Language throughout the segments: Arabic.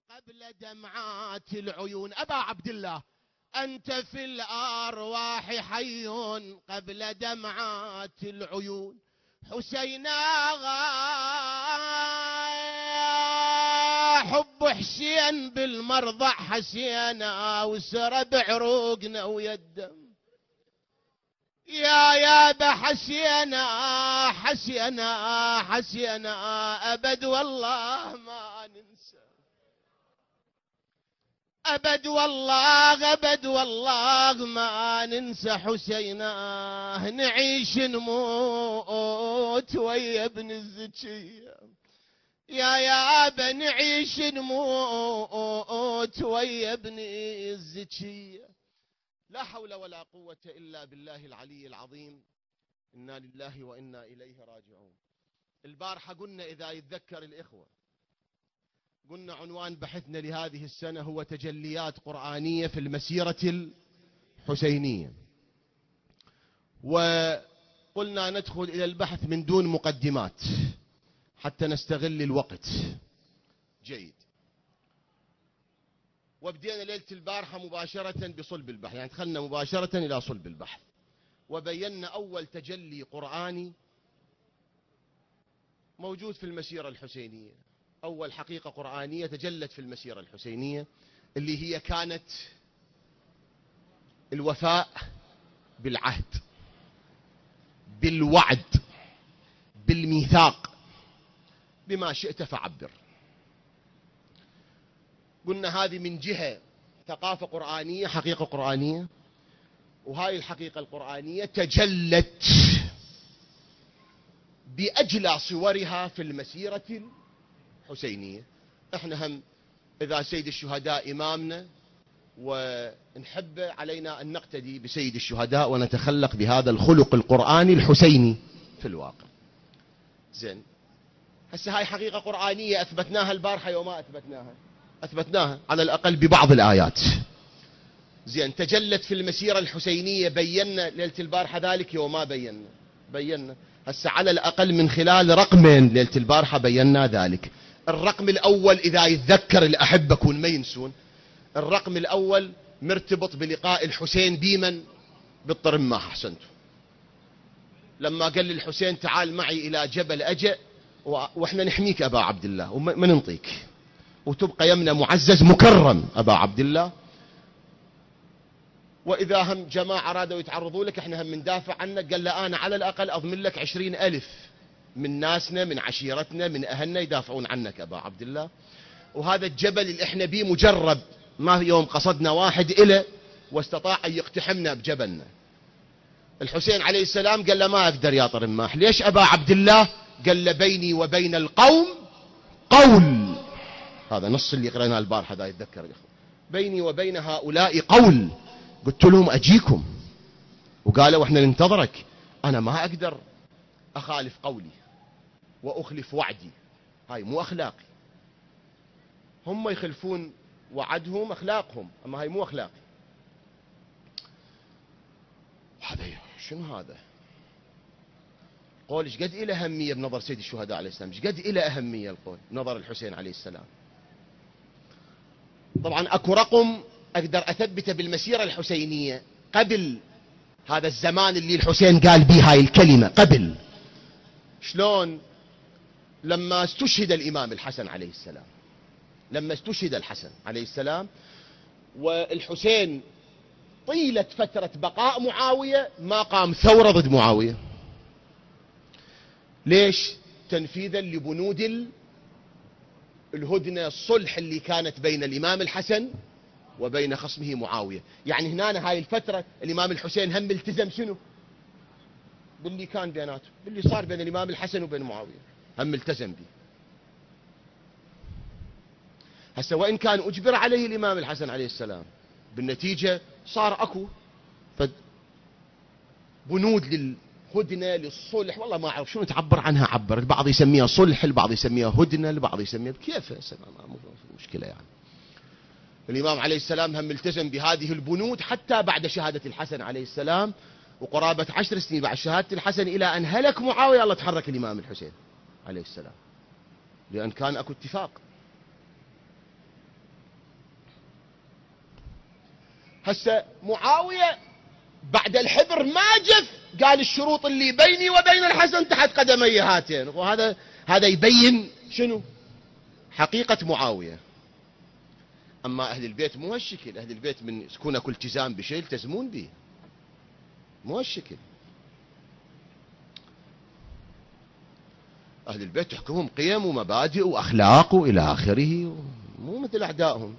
قبل دمعات العيون. أبا عبد الله أنت في الأرواح حي قبل دمعات العيون. حسينا حب حسين بالمرضع حسينا وسرى بعروقنا ويدم. يا بحسينا حسينا أبد والله ما ننسى، أبد والله ما ننسى حسينا. نعيش نموت ويا ابن الزكية، يا أبا نعيش نموت ويا ابن الزكية. لا حول ولا قوة إلا بالله العلي العظيم. إنا لله وإنا إليه راجعون. البارحة قلنا إذا يتذكر الإخوة، قلنا عنوان بحثنا لهذه السنة هو تجليات قرآنية في المسيرة الحسينية، وقلنا ندخل إلى البحث من دون مقدمات حتى نستغل الوقت جيد. وبدينا ليلة البارحة مباشرة بصلب البحث، يعني دخلنا مباشرة إلى صلب البحث، وبينا أول تجلي قرآني موجود في المسيرة الحسينية. أول حقيقة قرآنية تجلت في المسيرة الحسينية اللي هي كانت الوفاء بالعهد، بالوعد، بالميثاق، بما شئت فعبر. قلنا هذه من جهة ثقافة قرآنية، حقيقة قرآنية، وهاي الحقيقة القرآنية تجلت بأجلى صورها في المسيرة الحسينية. احنا هم إذا سيد الشهداء إمامنا ونحب علينا أن نقتدي بسيد الشهداء ونتخلق بهذا الخلق القرآني الحسيني في الواقع. زين، هسه هاي حقيقة قرآنية أثبتناها البارحة وما أثبتناها؟ أثبتناها على الأقل ببعض الآيات. زين، تجلت في المسيرة الحسينية، بينا ليلة البارحة ذلك وما بينا هسه على الأقل من خلال رقمين ليلة البارحة بينا ذلك. الرقم الأول إذا يتذكر الأحبة كون ما ينسون، الرقم الأول مرتبط بلقاء الحسين بمن؟ بالطرماح. أحسنتم. لما قال للحسين تعال معي إلى جبل أجأ وإحنا نحميك أبا عبد الله وما ننطيك، وتبقى يمنا معزز مكرم أبا عبد الله، وإذا هم جماعة رادوا يتعرضوا لك احنا هم مندافع عنك. قال له أنا على الأقل أضمن لك 20,000 من ناسنا من عشيرتنا من أهلنا يدافعون عنك أبا عبد الله. وهذا الجبل اللي احنا بيه مجرب، ما يوم قصدنا واحد إله واستطاع أن يقتحمنا بجبلنا. الحسين عليه السلام قال له ما أقدر يا طرماح. ليش أبا عبد الله؟ قال له بيني وبين القوم قول. هذا نص اللي قرأناه البارحة، هذا يتذكر الإخوة. بيني وبين هؤلاء قول. قلت لهم أجيكم، وقالوا احنا ننتظرك. أنا ما أقدر أخالف قولي وأخلف وعدي، هاي مو أخلاقي. هم يخلفون وعدهم أخلاقهم، أما هاي مو أخلاقي. هذا شنو هذا؟ قول ايش قد إله أهمية بنظر سيد الشهداء عليه السلام، ايش قد إله أهمية القول بنظر الحسين عليه السلام. طبعا أكو رقم أقدر أثبته بالمسيرة الحسينية قبل هذا الزمان اللي الحسين قال به هاي الكلمة. قبل شلون؟ لما استشهد الإمام الحسن عليه السلام، لما استشهد الحسن عليه السلام والحسين طيلة فترة بقاء معاوية ما قام ثورة ضد معاوية. ليش؟ تنفيذا لبنود الهدنة الصلح اللي كانت بين الإمام الحسن وبين خصمه معاوية. يعني هنا هاي الفترة الإمام الحسين هم التزم شنو؟ باللي كان بيناته، باللي صار بين الإمام الحسن وبين معاوية هم التزم به. هسه وإن كان أجبر عليه الإمام الحسن عليه السلام، بالنتيجة صار أكو بنود للهدنة للصلح. والله ما أعرف شنو تعبر عنها، عبر البعض يسميها صلح، البعض يسميها هدنة، البعض يسميها بكيف. مو مشكلة يعني. الإمام عليه السلام هم التزم بهذه البنود حتى بعد شهادة الحسن عليه السلام، وقرابة 10 سنين بعد شهادة الحسن إلى أن هلك معاوية الله تحرك الإمام الحسين عليه السلام، لأن كان أكو اتفاق. هسه معاوية بعد الحبر ما جف قال الشروط اللي بيني وبين الحسن تحت قدمي هاتين، هذا يبين شنو حقيقة معاوية. أما أهل البيت مو هالشكل، أهل البيت من يكون أكل التزام بشيء يلتزمون به، مو هالشكل. أهل البيت تحكمهم قيم ومبادئ وأخلاق وإلى آخره، مو مثل أعدائهم.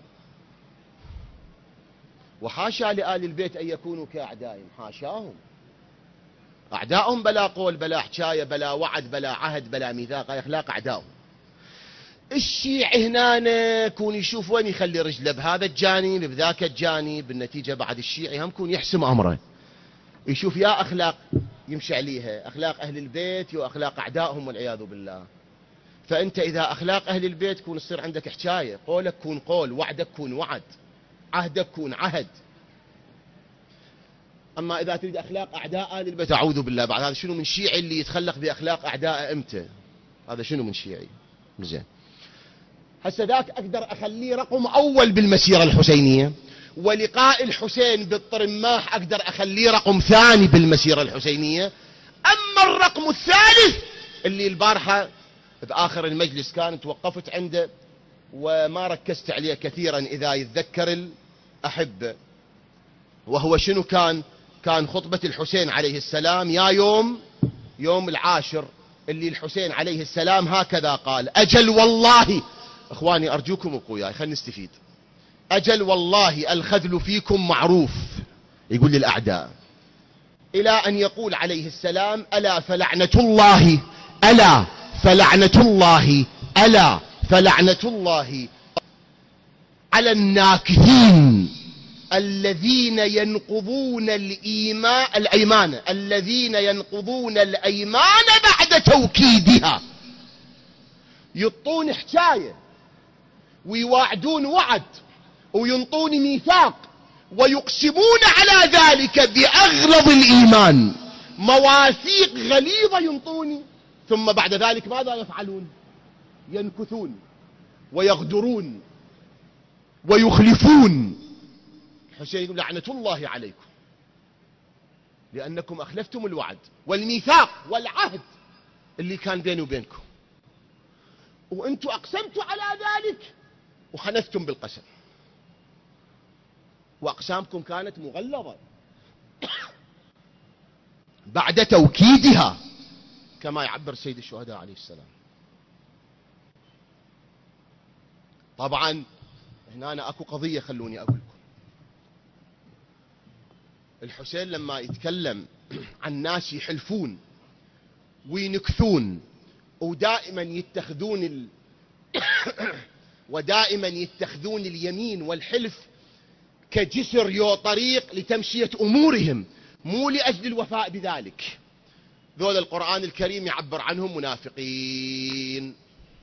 وحاشا لآل البيت أن يكونوا كأعدائهم، حاشاهم. أعدائهم بلا قول بلا حكاية بلا وعد بلا عهد بلا ميثاق، أخلاق أعدائهم. الشيع هنا كون يشوف وين يخلي رجله، بهذا الجانب بذاك الجانب، بالنتيجة بعد الشيعي هم كون يحسم أمره، يشوف يا أخلاق يمشي عليها، أخلاق أهل البيت وأخلاق أعدائهم والعياذ بالله. فأنت إذا أخلاق أهل البيت كون يصير عندك حكاية، قولك كون قول، وعدك كون وعد، عهدك كون عهد. أما إذا تريد أخلاق أعداء أهل البيت أعوذ بالله، بعد هذا شنو من شيعي اللي يتخلق بأخلاق أعداء إمتى؟ هذا شنو من شيعي؟ زين، هسه ذاك أقدر أخليه رقم أول بالمسيرة الحسينية، ولقاء الحسين بالطرماح أقدر أخليه رقم ثاني بالمسيرة الحسينية. أما الرقم الثالث اللي البارحة بآخر المجلس كان توقفت عنده وما ركزت عليه كثيرا إذا يتذكر الأحبة، وهو شنو كان خطبة الحسين عليه السلام يا يوم العاشر، اللي الحسين عليه السلام هكذا قال: أجل والله، إخواني أرجوكم وقوياي خلينا نستفيد، أجل والله الخذل فيكم معروف، يقول للأعداء، إلى أن يقول عليه السلام: ألا فلعنة الله، ألا فلعنة الله، ألا فلعنة الله على الناكثين الذين ينقضون الأيمان، الذين ينقضون الأيمان بعد توكيدها. يطون حكاية ويواعدون وعد وينطون ميثاق ويقسمون على ذلك بأغلظ الإيمان، مواثيق غليظة ينطوني، ثم بعد ذلك ماذا يفعلون؟ ينكثون ويغدرون ويخلفون. حسين لعنة الله عليكم لأنكم أخلفتم الوعد والميثاق والعهد اللي كان بيني وبينكم، وأنتم أقسمتوا على ذلك وخنفتم بالقسم، وأقسامكم كانت مغلظة بعد توكيدها كما يعبر سيد الشهداء عليه السلام. طبعا هنا أنا أكو قضية خلوني أقول لكم. الحسين لما يتكلم عن ناس يحلفون وينكثون ودائما يتخذون اليمين والحلف كجسر يو طريق لتمشية أمورهم، مو لأجل الوفاء بذلك. ذول القرآن الكريم يعبر عنهم منافقين.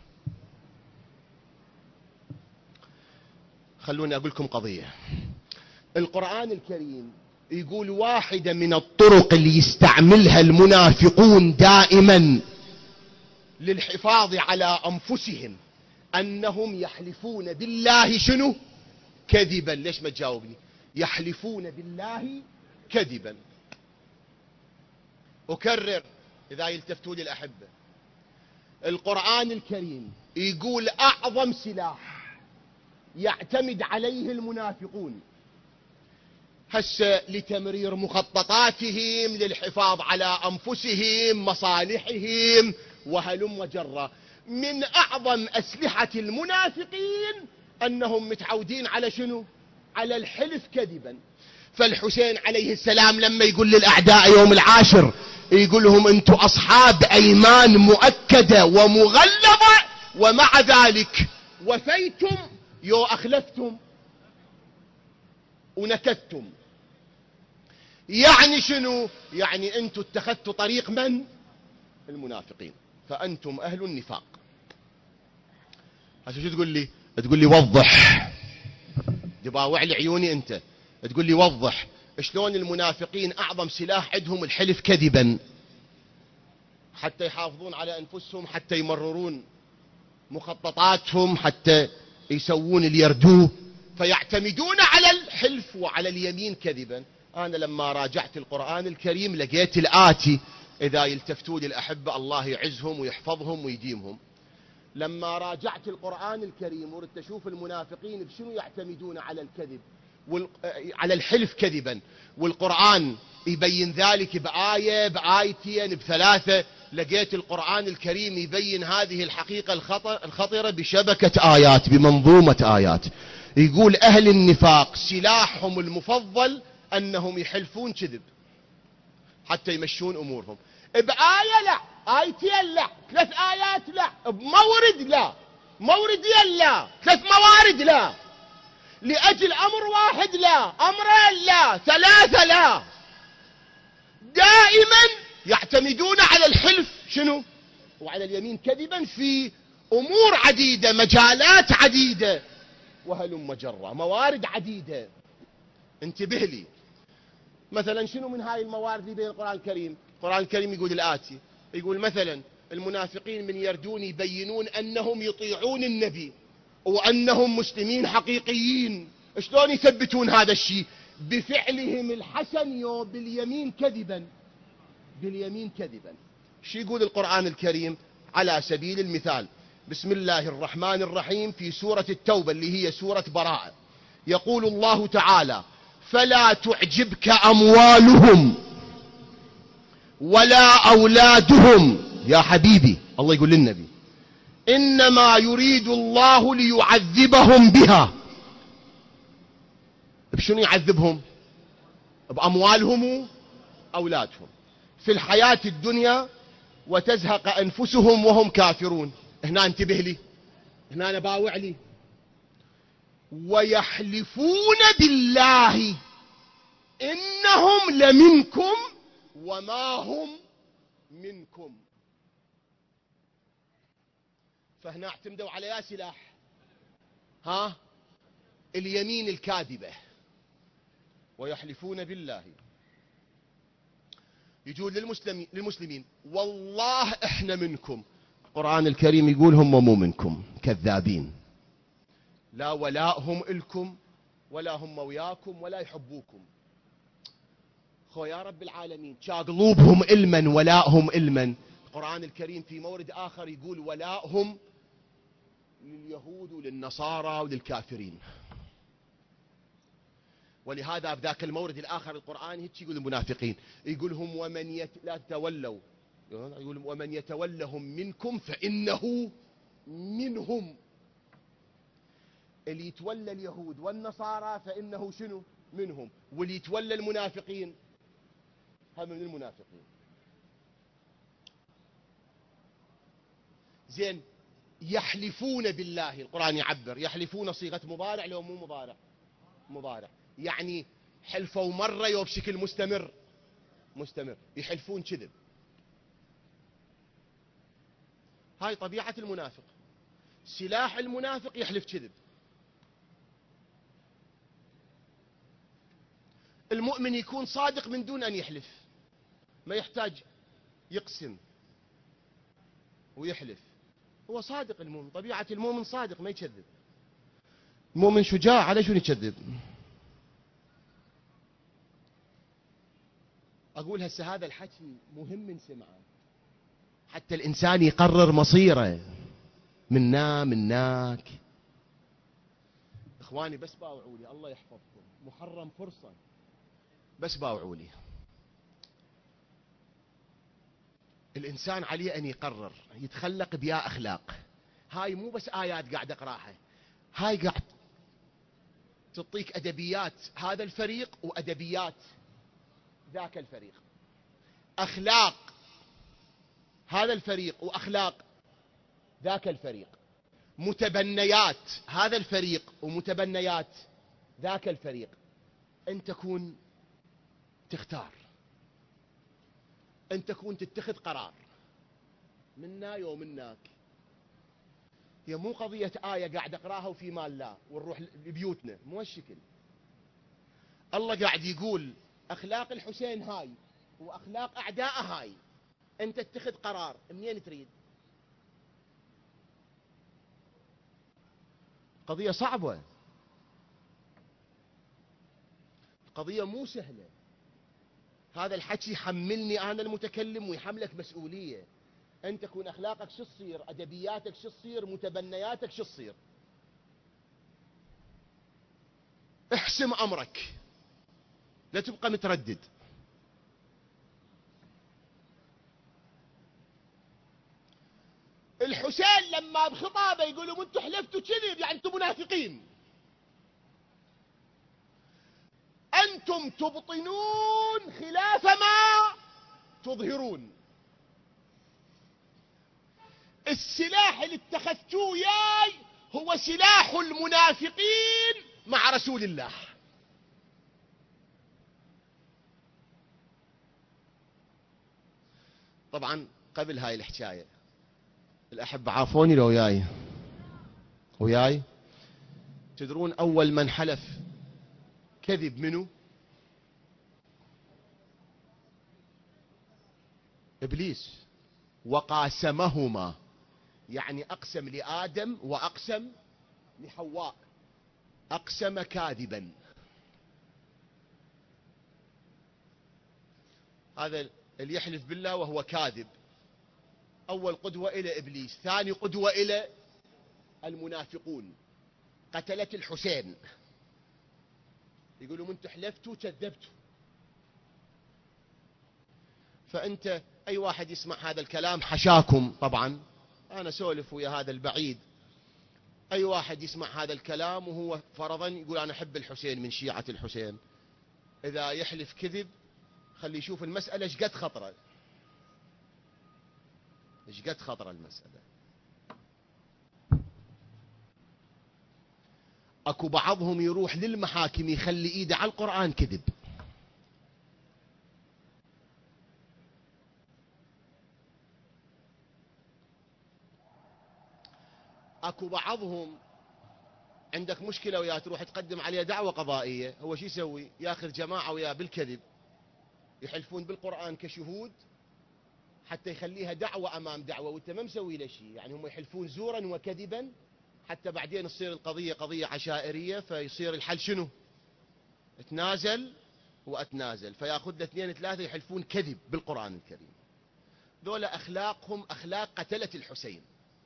خلوني أقول لكم قضية. القرآن الكريم يقول واحدة من الطرق اللي يستعملها المنافقون دائما للحفاظ على أنفسهم أنهم يحلفون بالله شنو؟ كذبا. ليش ما تجاوبني؟ يحلفون بالله كذبا. أكرر إذا يلتفتوا لي الأحبة، القرآن الكريم يقول أعظم سلاح يعتمد عليه المنافقون هسه لتمرير مخططاتهم، للحفاظ على أنفسهم، مصالحهم وهلم وجرة، من أعظم أسلحة المنافقين أنهم متعودين على شنو؟ على الحلف كذبا. فالحسين عليه السلام لما يقول للأعداء يوم العاشر يقول لهم أنتم أصحاب أيمان مؤكدة ومغلظة، ومع ذلك وفيتم يو أخلفتم ونكدتم. يعني شنو؟ يعني أنتم اتخذتوا طريق من؟ المنافقين، فأنتم أهل النفاق. هسه شو تقول لي؟ تقول لي وضح، دباوع لي عيوني أنت، تقول لي وضح شلون المنافقين أعظم سلاح عندهم الحلف كذبا حتى يحافظون على أنفسهم، حتى يمررون مخططاتهم، حتى يسوون اللي يردوه. فيعتمدون على الحلف وعلى اليمين كذبا. أنا لما راجعت القرآن الكريم لقيت الآتي، إذا يلتفتوا لي الأحبة الله يعزهم ويحفظهم ويديمهم. لما راجعت القرآن الكريم وردت أشوف المنافقين بشنو يعتمدون على الكذب على الحلف كذبا، والقرآن يبين ذلك بآية بآيتين بثلاثة. لقيت القرآن الكريم يبين هذه الحقيقة الخطرة بشبكة آيات، بمنظومة آيات. يقول أهل النفاق سلاحهم المفضل أنهم يحلفون كذب حتى يمشون أمورهم. بآية لا، آيتين لا، 3 آيات لا، بمورد لا، موردين لا، 3 موارد لا، لأجل أمر واحد لا، أمرين لا، 3 لا. دائما يعتمدون على الحلف شنو وعلى اليمين كذبا في أمور عديدة، مجالات عديدة، وهلم مجرة، موارد عديدة. انتبه لي، مثلا شنو من هاي الموارد اللي بين القرآن الكريم؟ القرآن الكريم يقول الآتي، يقول مثلا المنافقين من يردون يبينون أنهم يطيعون النبي وأنهم مسلمين حقيقيين. شلون يثبتون هذا الشيء؟ بفعلهم الحسن باليمين كذبا، باليمين كذبا. شو يقول القرآن الكريم على سبيل المثال؟ بسم الله الرحمن الرحيم في سورة التوبة اللي هي سورة براءة، يقول الله تعالى: فلا تعجبك أموالهم ولا أولادهم. يا حبيبي الله يقول للنبي: إنما يريد الله ليعذبهم بها. بشنو يعذبهم؟ بأموالهم وأولادهم في الحياة الدنيا، وتزهق أنفسهم وهم كافرون. هنا انتبه لي، هنا أنا باوع لي. ويحلفون بالله إنهم لمنكم وما هم منكم. فهنا اعتمدوا على يا سلاح، اليمين الكاذبة. ويحلفون بالله، يجون للمسلمين والله احنا منكم. القرآن الكريم يقول هم مو منكم، كذابين، لا ولاءهم إلكم ولا هم وياكم ولا يحبوكم. خو يا رب العالمين، قلوبهم إلمن ولاءهم إلمن. القرآن الكريم في مورد آخر يقول ولاءهم لليهود وللنصارى وللكافرين. ولهذا بذاك المورد الآخر القرآن هيك يقول المنافقين، يقول هم ومن لا تتولوا، يقول ومن يتولهم منكم فإنه منهم. اللي يتولى اليهود والنصارى فإنه شنو؟ منهم. واللي يتولى المنافقين هم من المنافقين. زين، يحلفون بالله، القرآن يعبر يحلفون صيغة مضارع لو مو مضارع؟ مضارع، يعني حلفوا مرة وبشكل مستمر، يحلفون كذب. هاي طبيعة المنافق، سلاح المنافق يحلف كذب. المؤمن يكون صادق من دون أن يحلف، ما يحتاج يقسم ويحلف، هو صادق. المؤمن طبيعة المؤمن صادق، ما يكذب. المؤمن شجاع، على شو يكذب؟ أقول هسه هذا الحكي مهم نسمعه حتى الإنسان يقرر مصيره، منا مناك. إخواني بس باوعوا لي، الله يحفظكم، محرم فرصة، بس باوعوا لي. الإنسان عليه أن يقرر يتخلق بيا أخلاق. هاي مو بس آيات قاعد أقراها، هاي قاعد تعطيك أدبيات هذا الفريق وأدبيات ذاك الفريق، أخلاق هذا الفريق وأخلاق ذاك الفريق، متبنيات هذا الفريق ومتبنيات ذاك الفريق. أن تكون تختار، أن تكون تتخذ قرار، منا ومناك. هي مو قضية آية قاعد أقراها وفي مال لا ونروح لبيوتنا، مو هالشكل. الله قاعد يقول أخلاق الحسين هاي وأخلاق أعداء هاي، أنت تتخذ قرار منين تريد. قضية صعبة، قضية مو سهلة. هذا الحكي يحملني أنا المتكلم ويحملك مسؤولية. أنت تكون أخلاقك شو تصير، أدبياتك شو تصير، متبنياتك شو تصير. احسم أمرك، لا تبقى متردد. الحسين لما بخطابه يقولوا انتم حلفتوا كذب، يعني انتم منافقين، انتم تبطنون خلاف ما تظهرون. السلاح اللي اتخذتوه وياي هو سلاح المنافقين مع رسول الله. طبعا قبل هاي الحكاية الأحبة عافوني لو وياي تدرون أول من حلف كذب منه؟ إبليس. وقاسمهما، يعني أقسم لآدم وأقسم لحواء، أقسم كاذبا. هذا اللي يحلف بالله وهو كاذب، أول قدوة إلى إبليس، ثاني قدوة إلى المنافقون قتلت الحسين، يقولوا من تحلفتوا كذبتوا. فأنت أي واحد يسمع هذا الكلام حشاكم، طبعا أنا سولف ويا هذا البعيد، أي واحد يسمع هذا الكلام وهو فرضا يقول أنا أحب الحسين من شيعة الحسين، إذا يحلف كذب خلي يشوف المسألة ايش قد خطرة، ايش قد خطرة المسألة. اكو بعضهم يروح للمحاكم يخلي ايده على القرآن كذب. اكو بعضهم عندك مشكلة وياه تروح تقدم عليه دعوة قضائية، هو شو يسوي؟ ياخذ جماعة وياه بالكذب يحلفون بالقرآن كشهود حتى يخليها دعوة أمام دعوة وانت ما مسوي له شيء، يعني هم يحلفون زورا وكذبا حتى بعدين تصير القضية قضية عشائرية، فيصير الحل شنو؟ اتنازل واتنازل، فياخذ له 2 3 يحلفون كذب بالقرآن الكريم. ذولا أخلاقهم أخلاق قتلة الحسين.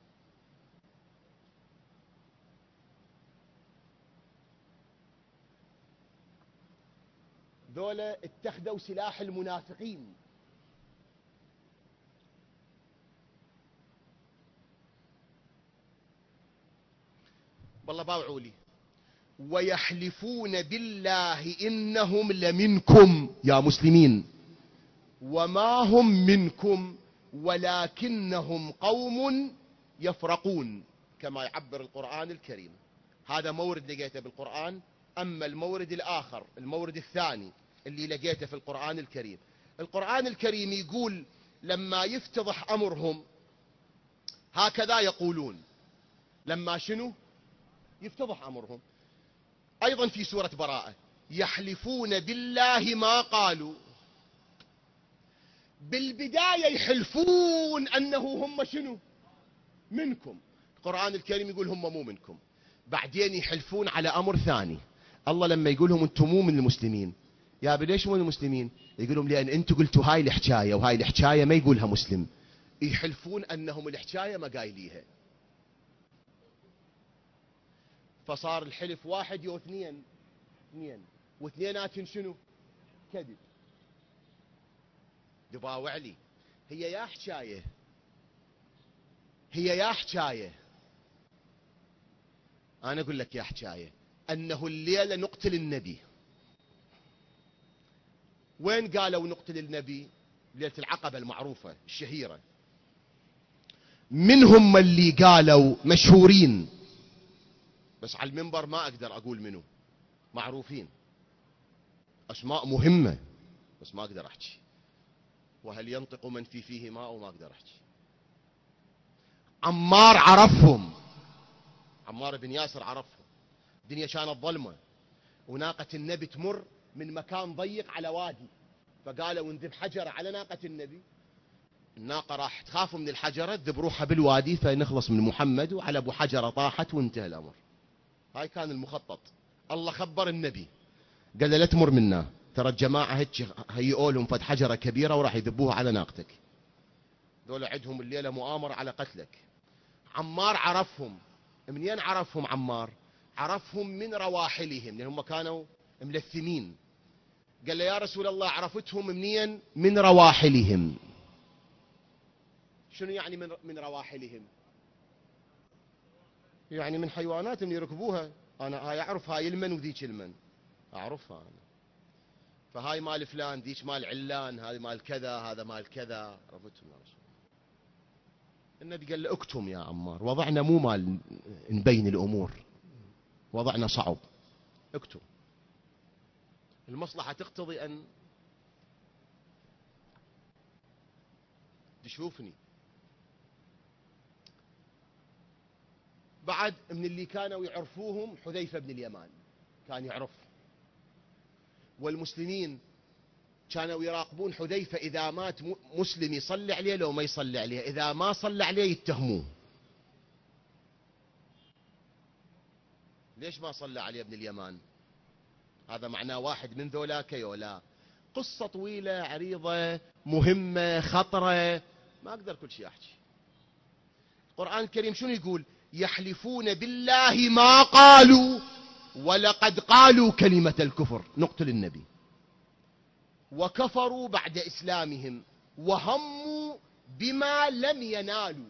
ذولا اتخذوا سلاح المنافقين. والله باوعوا لي. ويحلفون بالله إنهم لمنكم يا مسلمين وما هم منكم ولكنهم قوم يفرقون، كما يعبر القرآن الكريم. هذا مورد لقيته بالقرآن. أما المورد الآخر، المورد الثاني اللي لقيته في القرآن الكريم، القرآن الكريم يقول لما يفتضح أمرهم هكذا يقولون. لما شنو؟ يفتضح أمرهم. أيضا في سورة براءة يحلفون بالله ما قالوا. بالبداية يحلفون أنه هم شنو؟ منكم. القرآن الكريم يقول هم مو منكم. بعدين يحلفون على أمر ثاني. الله لما يقولهم أنتم مو من المسلمين، يا ليش مو من المسلمين؟ يقولون لأن أنتم قلتوا هاي الحكاية وهاي الحكاية ما يقولها مسلم. يحلفون أنهم الحكاية ما قايليها. فصار الحلف 1 و2 2 واثنيناتهم شنو؟ كذب. دباوع لي. هي يا حكاية، هي يا حكاية، أنا أقول لك يا حكاية أنه الليلة نقتل النبي. وين قالوا نقتل النبي؟ ليلة العقبة المعروفة الشهيرة. منهم اللي قالوا مشهورين، بس على المنبر ما أقدر أقول منه، معروفين أسماء مهمة بس ما أقدر أحكي. وهل ينطق من في فيه ماء وما أقدر أحكي. عمار عرفهم، عمار بن ياسر عرفهم. الدنيا كانت ظلمة وناقة النبي تمر من مكان ضيق على وادي، فقالوا نذب حجرة على ناقة النبي. الناقة راح تخاف من الحجرة تذب روحها بالوادي فنخلص من محمد، وعلى ابو حجرة طاحت وانتهى الأمر. هاي كان المخطط. الله خبر النبي قال له لا تمر منا، ترى الجماعة هيك هيئوا لهم فد حجرة كبيرة وراح يذبوها على ناقتك، ذولا عندهم الليلة مؤامرة على قتلك. عمار عرفهم. منين عرفهم عمار؟ عرفهم من رواحلهم، لأنهم كانوا ملثمين. قال له يا رسول الله عرفتهم منين؟ من رواحلهم. شنو يعني من رواحلهم؟ يعني من حيواناتهم يركبوها. أنا هاي أعرف هاي المن وذيك المن أعرفها أنا، فهاي مال فلان، ذيك مال علان، هذا مال كذا، هذا مال كذا، عرفتهم يا رسول. النبي قال له اكتم يا عمار، وضعنا مو مال نبين الأمور، وضعنا صعب، اكتم. المصلحة تقتضي أن تشوفني. بعد من اللي كانوا يعرفوهم حذيفة بن اليمان كان يعرف، والمسلمين كانوا يراقبون حذيفة إذا مات مسلم يصلي عليه لو ما يصلي عليه، إذا ما صلى عليه يتهموه. ليش ما صلى عليه ابن اليمان؟ هذا معناه واحد من ذولاك يولا. قصة طويلة عريضة مهمة خطرة، ما أقدر كل شيء أحكي. القرآن الكريم شنو يقول؟ يحلفون بالله ما قالوا ولقد قالوا كلمة الكفر، نقتل النبي، وكفروا بعد إسلامهم وهموا بما لم ينالوا.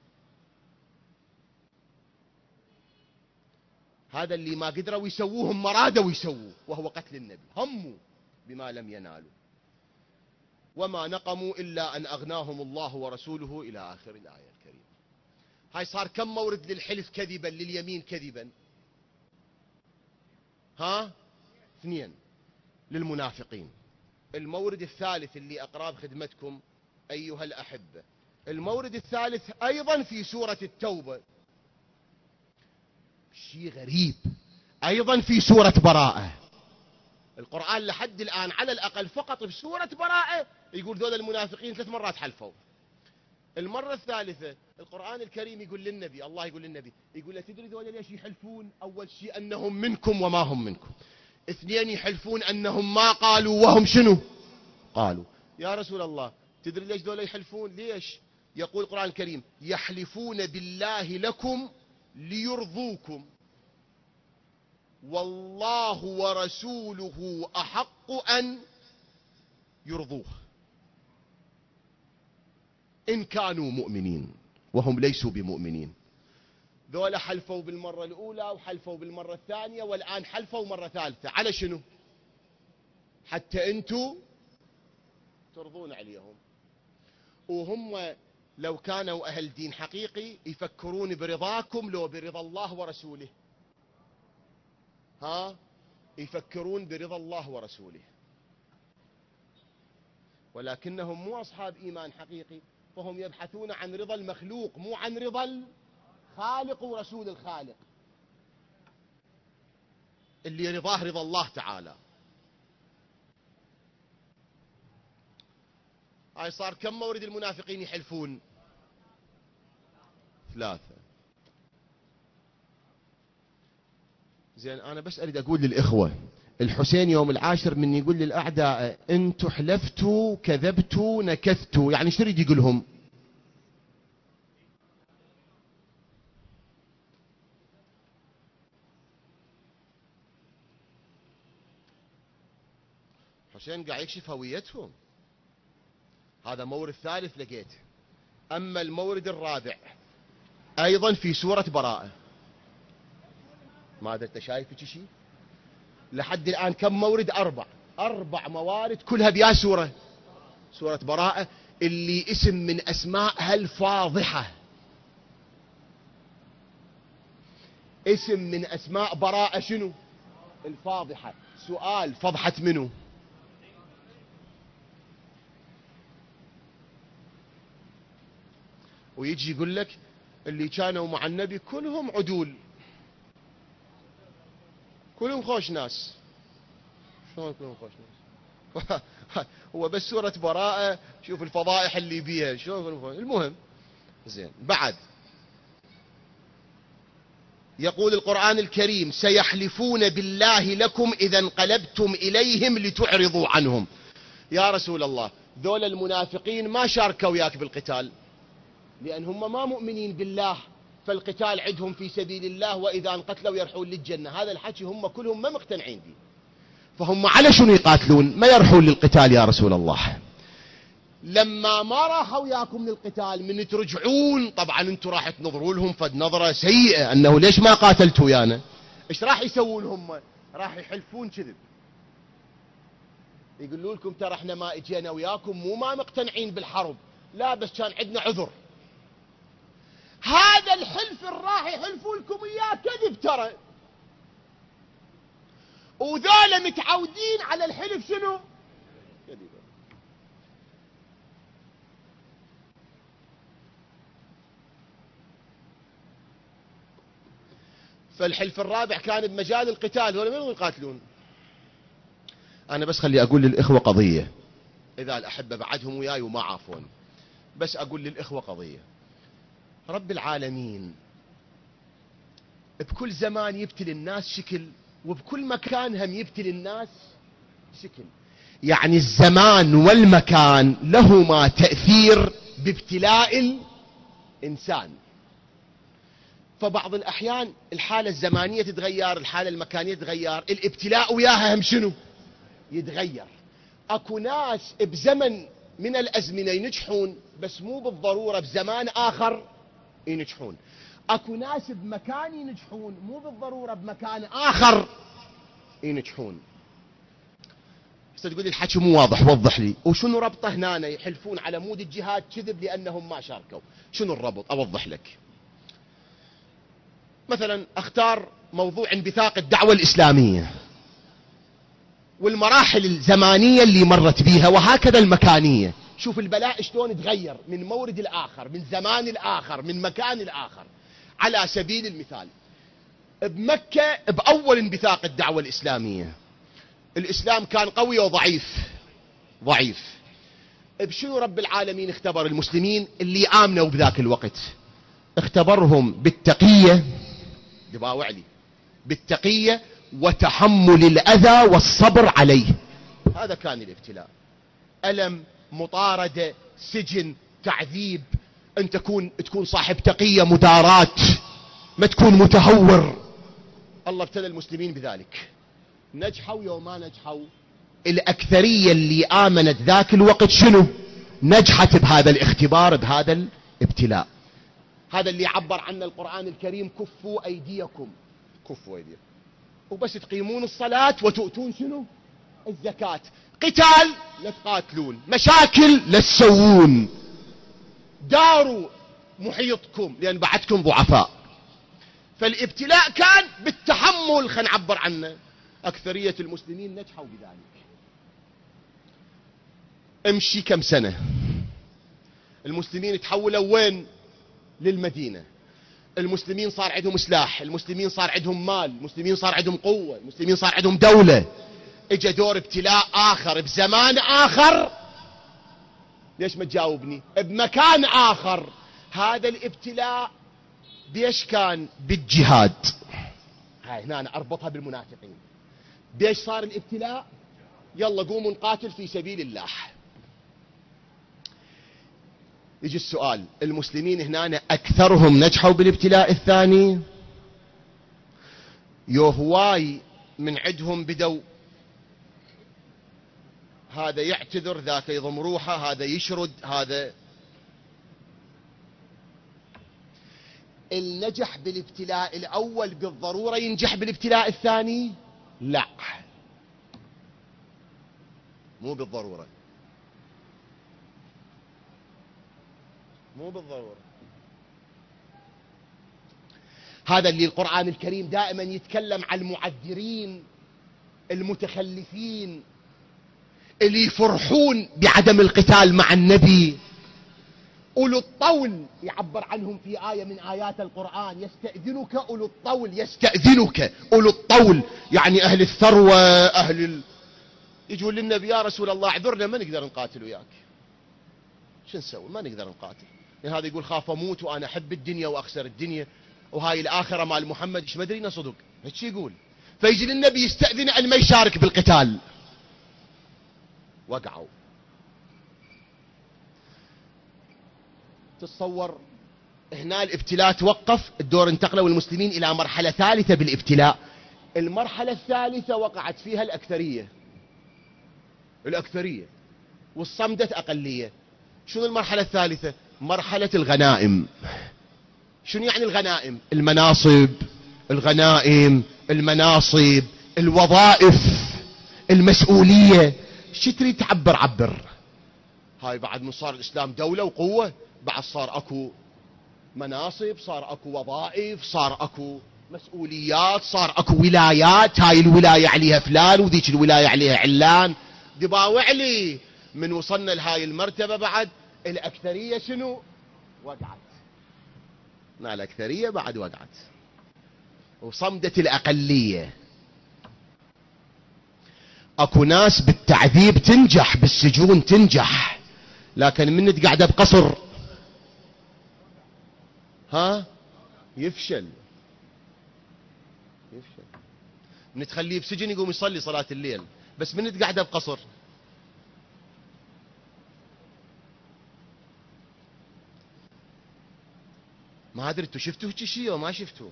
هذا اللي ما قدروا يسووهم مرادوا يسووه، وهو قتل النبي. هموا بما لم ينالوا وما نقموا إلا أن أغناهم الله ورسوله إلى آخر الآية الكريمة. هاي صار كم مورد للحلف كذبا، لليمين كذبا؟ 2 للمنافقين. المورد الثالث اللي أقرأ بخدمتكم أيها الأحبة، المورد الثالث أيضا في سورة التوبة، شيء غريب، أيضا في سورة براءة. القرآن لحد الآن على الأقل فقط بسورة براءة يقول ذول المنافقين 3 مرات حلفوا. المرة الثالثة القرآن الكريم يقول للنبي، الله يقول للنبي، يقول له تدري ذول ليش يحلفون؟ أول شيء أنهم منكم وما هم منكم. 2 يحلفون أنهم ما قالوا وهم شنو قالوا. يا رسول الله تدري ليش ذول يحلفون؟ ليش؟ يقول القرآن الكريم يحلفون بالله لكم ليرضوكم والله ورسوله أحق أن يرضوه إن كانوا مؤمنين وهم ليسوا بمؤمنين. ذولا حلفوا بالمرة الأولى وحلفوا بالمرة الثانية والآن حلفوا مرة ثالثة. على شنو؟ حتى أنتوا ترضون عليهم. وهم لو كانوا أهل دين حقيقي يفكرون برضاكم لو برضا الله ورسوله. يفكرون برضا الله ورسوله، ولكنهم مو أصحاب إيمان حقيقي، فهم يبحثون عن رضا المخلوق مو عن رضا الخالق ورسول الخالق اللي رضاه رضا الله تعالى. هاي صار كم مورد المنافقين يحلفون؟ 3. زين أنا بس أريد أقول للإخوة، الحسين يوم 10 من يقول للأعداء أنتوا حلفتوا كذبتوا نكثتوا، يعني شو يريد يقولهم؟ حسين قاعد يكشف هويتهم. هذا مورد ثالث لقيته. أما المورد الرابع أيضا في سورة براءة. ماذا أنت شايف شيء؟ لحد الآن كم مورد؟ 4 موارد كلها بيا سورة براءة، اللي اسم من أسمائها الفاضحة. اسم من أسماء براءة شنو؟ الفاضحة. سؤال، فضحة منو؟ ويجي يقول لك اللي كانوا مع النبي كلهم عدول، كلهم خوش ناس. شلون كلهم خوش ناس؟ هو بس سورة براءة شوف الفضائح اللي بيها شلون. المهم زين، بعد يقول القرآن الكريم: سيحلفون بالله لكم إذا انقلبتم إليهم لتعرضوا عنهم. يا رسول الله، ذول المنافقين ما شاركوا وياك بالقتال لأن هم ما مؤمنين بالله، فالقتال عندهم في سبيل الله، وإذا انقتلوا يرحون للجنة. هذا الحكي هم كلهم ما مقتنعين به، فهم على شنو يقاتلون؟ ما يرحون للقتال يا رسول الله. لما ما راحوا وياكم للقتال، من ترجعون طبعا انتم راح تنظروا لهم فد نظرة سيئة انه ليش ما قاتلتوا ويانا. ايش راح يسوون هم؟ راح يحلفون كذب، يقولوا لكم ترى احنا ما اجينا وياكم مو ما مقتنعين بالحرب، لا بس كان عندنا عذر. هذا الحلف اللي راح يحلفوا لكم اياه كذب ترى، وذولا متعودين على الحلف شنو؟ كذب. فالحلف الرابع كان بمجال القتال، ولا من يقاتلون. أنا بس خلي أقول للإخوة قضية، إذا الأحبة بعدهم وياي وما عافون، بس أقول للإخوة قضية. رب العالمين بكل زمان يبتلي الناس شكل، وبكل مكان هم يبتلي الناس شكل. يعني الزمان والمكان لهما تأثير بابتلاء الإنسان. فبعض الأحيان الحالة الزمانية تتغير، الحالة المكانية تتغير، الابتلاء وياها هم شنو؟ يتغير. أكو ناس بزمن من الأزمنة ينجحون، بس مو بالضرورة بزمان آخر ينجحون. أكو ناس بمكان ينجحون، مو بالضرورة بمكان آخر ينجحون. تقول الحكي مو واضح، وضح لي. وشنو ربطه هنا؟ يحلفون على مود الجهاد كذب لأنهم ما شاركوا. شنو الربط؟ أوضح لك. مثلا اختار موضوع انبثاق الدعوة الإسلامية والمراحل الزمانية اللي مرت بيها، وهكذا المكانية. شوف البلاء شلون تغير من مورد الآخر، من زمان الآخر، من مكان الآخر. على سبيل المثال بمكة بأول انبثاق الدعوة الإسلامية الإسلام كان قوي وضعيف؟ ضعيف. بشنو رب العالمين اختبر المسلمين اللي آمنوا بذاك الوقت؟ اختبرهم بالتقية، دباوع لي، بالتقية وتحمل الأذى والصبر عليه. هذا كان الابتلاء. ألم، مطاردة، سجن، تعذيب. أن تكون صاحب تقية، مدارات، ما تكون متهور. الله ابتلى المسلمين بذلك. نجحوا يوم ما نجحوا، الأكثرية اللي آمنت ذاك الوقت شنو؟ نجحت بهذا الاختبار، بهذا الابتلاء. هذا اللي عبر عنه القرآن الكريم: كفوا أيديكم. كفوا أيديكم، وبس تقيمون الصلاة وتؤتون شنو؟ الزكاة. قتال لا تقاتلون، مشاكل لا تسوون، داروا محيطكم لأن بعدكم ضعفاء. فالابتلاء كان بالتحمل، خلينا نعبر عنه. أكثرية المسلمين نجحوا بذلك. امشي كم سنة، المسلمين تحولوا وين؟ للمدينة. المسلمين صار عندهم سلاح، المسلمين صار عندهم مال، المسلمين صار عندهم قوة، المسلمين صار عندهم دولة. اجا دور ابتلاء آخر بزمان آخر. ليش ما تجاوبني؟ بمكان آخر. هذا الابتلاء بيش كان؟ بالجهاد. هاي هنا أنا أربطها بالمنافقين. بيش صار الابتلاء؟ يلا قوموا نقاتل في سبيل الله. يجي السؤال: المسلمين هنا أكثرهم نجحوا بالابتلاء الثاني؟ هواي من عندهم بدوا هذا يعتذر، ذاك يضم روحه، هذا يشرد، هذا. النجح بالابتلاء الأول بالضرورة ينجح بالابتلاء الثاني؟ لا، مو بالضرورة، مو بالضرورة. هذا اللي القرآن الكريم دائما يتكلم عن المعذرين، المتخلفين، اللي يفرحون بعدم القتال مع النبي. أولو الطول يعبر عنهم في آية من آيات القرآن: يستأذنك أولو الطول. يستأذنك أولو الطول يعني أهل الثروة، يجون للنبي: يا رسول الله اعذرنا، ما نقدر نقاتل وياك. شو نسوي؟ ما نقدر نقاتل. يعني هذا يقول: خاف أموت وأنا أحب الدنيا وأخسر الدنيا، وهاي الآخرة مال محمد ايش مدرينا صدق، هيك يقول. فيجي للنبي يستأذن أن ما يشارك بالقتال، وقعوا. تتصور هنا الابتلاء توقف، الدور انتقلوا المسلمين إلى مرحلة ثالثة بالابتلاء. المرحلة الثالثة وقعت فيها الأكثرية والصمدت أقلية. شنو المرحلة الثالثة؟ مرحلة الغنائم. شنو يعني الغنائم؟ المناصب، الغنائم، المناصب، الوظائف، المسؤولية. شو تريد تعبر؟ عبر. هاي بعد من صار الإسلام دولة وقوة، بعد صار أكو مناصب، صار أكو وظائف، صار أكو مسؤوليات، صار أكو ولايات. هاي الولاية عليها فلان وذيك الولاية عليها علان. دباوع لي من وصلنا لهاي المرتبة بعد الأكثرية شنو؟ وقعت. الأكثرية بعد وقعت وصمدت الأقلية. أكو ناس بالتعذيب تنجح، بالسجون تنجح، لكن من تقعد بقصر يفشل. من تخليه بسجن يقوم يصلي صلاة الليل، بس من تقعد بقصر. ما ادري انتوا شفتوا هيك شيء وما شفتوا؟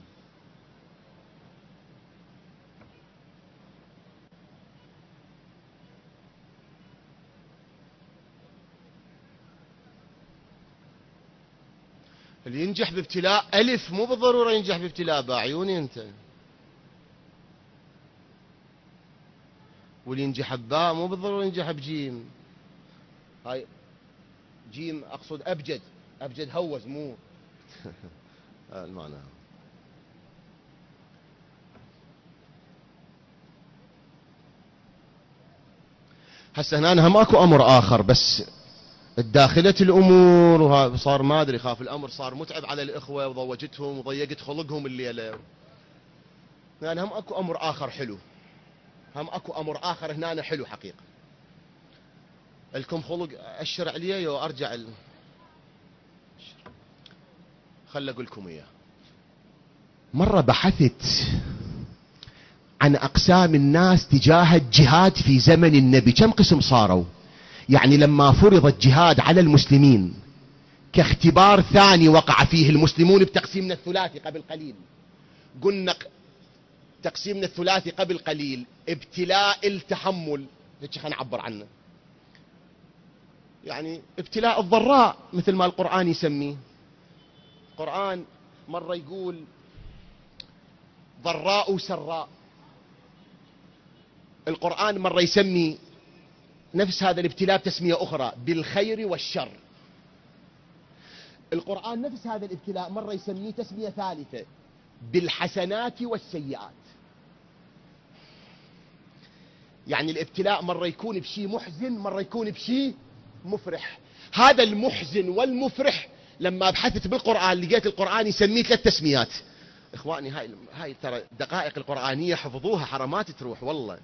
اللي ينجح بابتلاء ألف مو بالضرورة ينجح بابتلاء بعيوني انت، واللي ينجح بباء مو بالضرورة ينجح بجيم. هاي جيم اقصد ابجد هوز مو المعنى. هسه هنا هم اكو امر اخر، بس الداخلة الامور وصار ما ادري، خاف الامر صار متعب على الاخوة وضوجتهم وضيقت خلقهم الليلة. يعني هم اكو امر اخر حلو، هم اكو امر اخر هنا حلو حقيقة. لكم خلق اشر عليه وارجع خل اقول لكم اياه. مرة بحثت عن اقسام الناس تجاه الجهاد في زمن النبي، كم قسم صاروا؟ يعني لما فرض الجهاد على المسلمين كاختبار ثاني وقع فيه المسلمون بتقسيمنا الثلاثي قبل قليل. قلنا تقسيمنا الثلاثي قبل قليل ابتلاء التحمل، هيك خلينا نعبر عنه. يعني ابتلاء الضراء مثل ما القرآن يسميه. القرآن مرة يقول ضراء وسراء. القرآن مرة يسمي نفس هذا الابتلاء بتسمية أخرى بالخير والشر. القرآن نفس هذا الابتلاء مرة يسميه تسمية ثالثة بالحسنات والسيئات. يعني الابتلاء مرة يكون بشيء محزن، مرة يكون بشيء مفرح. هذا المحزن والمفرح لما بحثت بالقرآن لقيت القرآن يسميه 3 تسميات. إخواني هاي ترى دقائق القرآنية حفظوها حرمات تروح والله.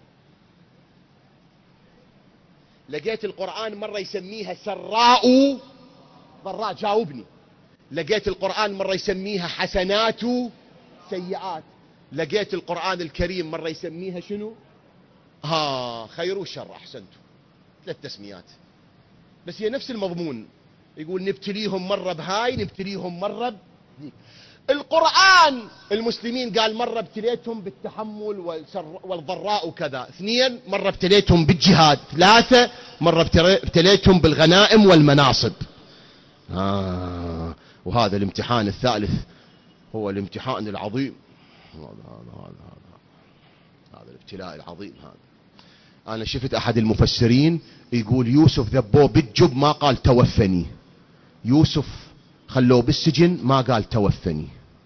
لقيت القرآن مرة يسميها سراء ضراء، جاوبني. لقيت القرآن مرة يسميها حسنات سيئات. لقيت القرآن الكريم مرة يسميها شنو؟ خير وشر. أحسنتوا، 3 تسميات بس هي نفس المضمون. يقول نبتليهم مرة بهاي، نبتليهم مرة بذيك. القرآن المسلمين قال مرة ابتليتهم بالتحمل والضراء وكذا، 2 مرة ابتليتهم بالجهاد، 3 مرة ابتليتهم بالغنائم والمناصب. وهذا الامتحان الثالث هو الامتحان العظيم. هذا الابتلاء العظيم. هذا أنا شفت أحد المفسرين يقول يوسف ذبوه بالجب ما قال توفني. يوسف خلوه بالسجن ما قال توفني.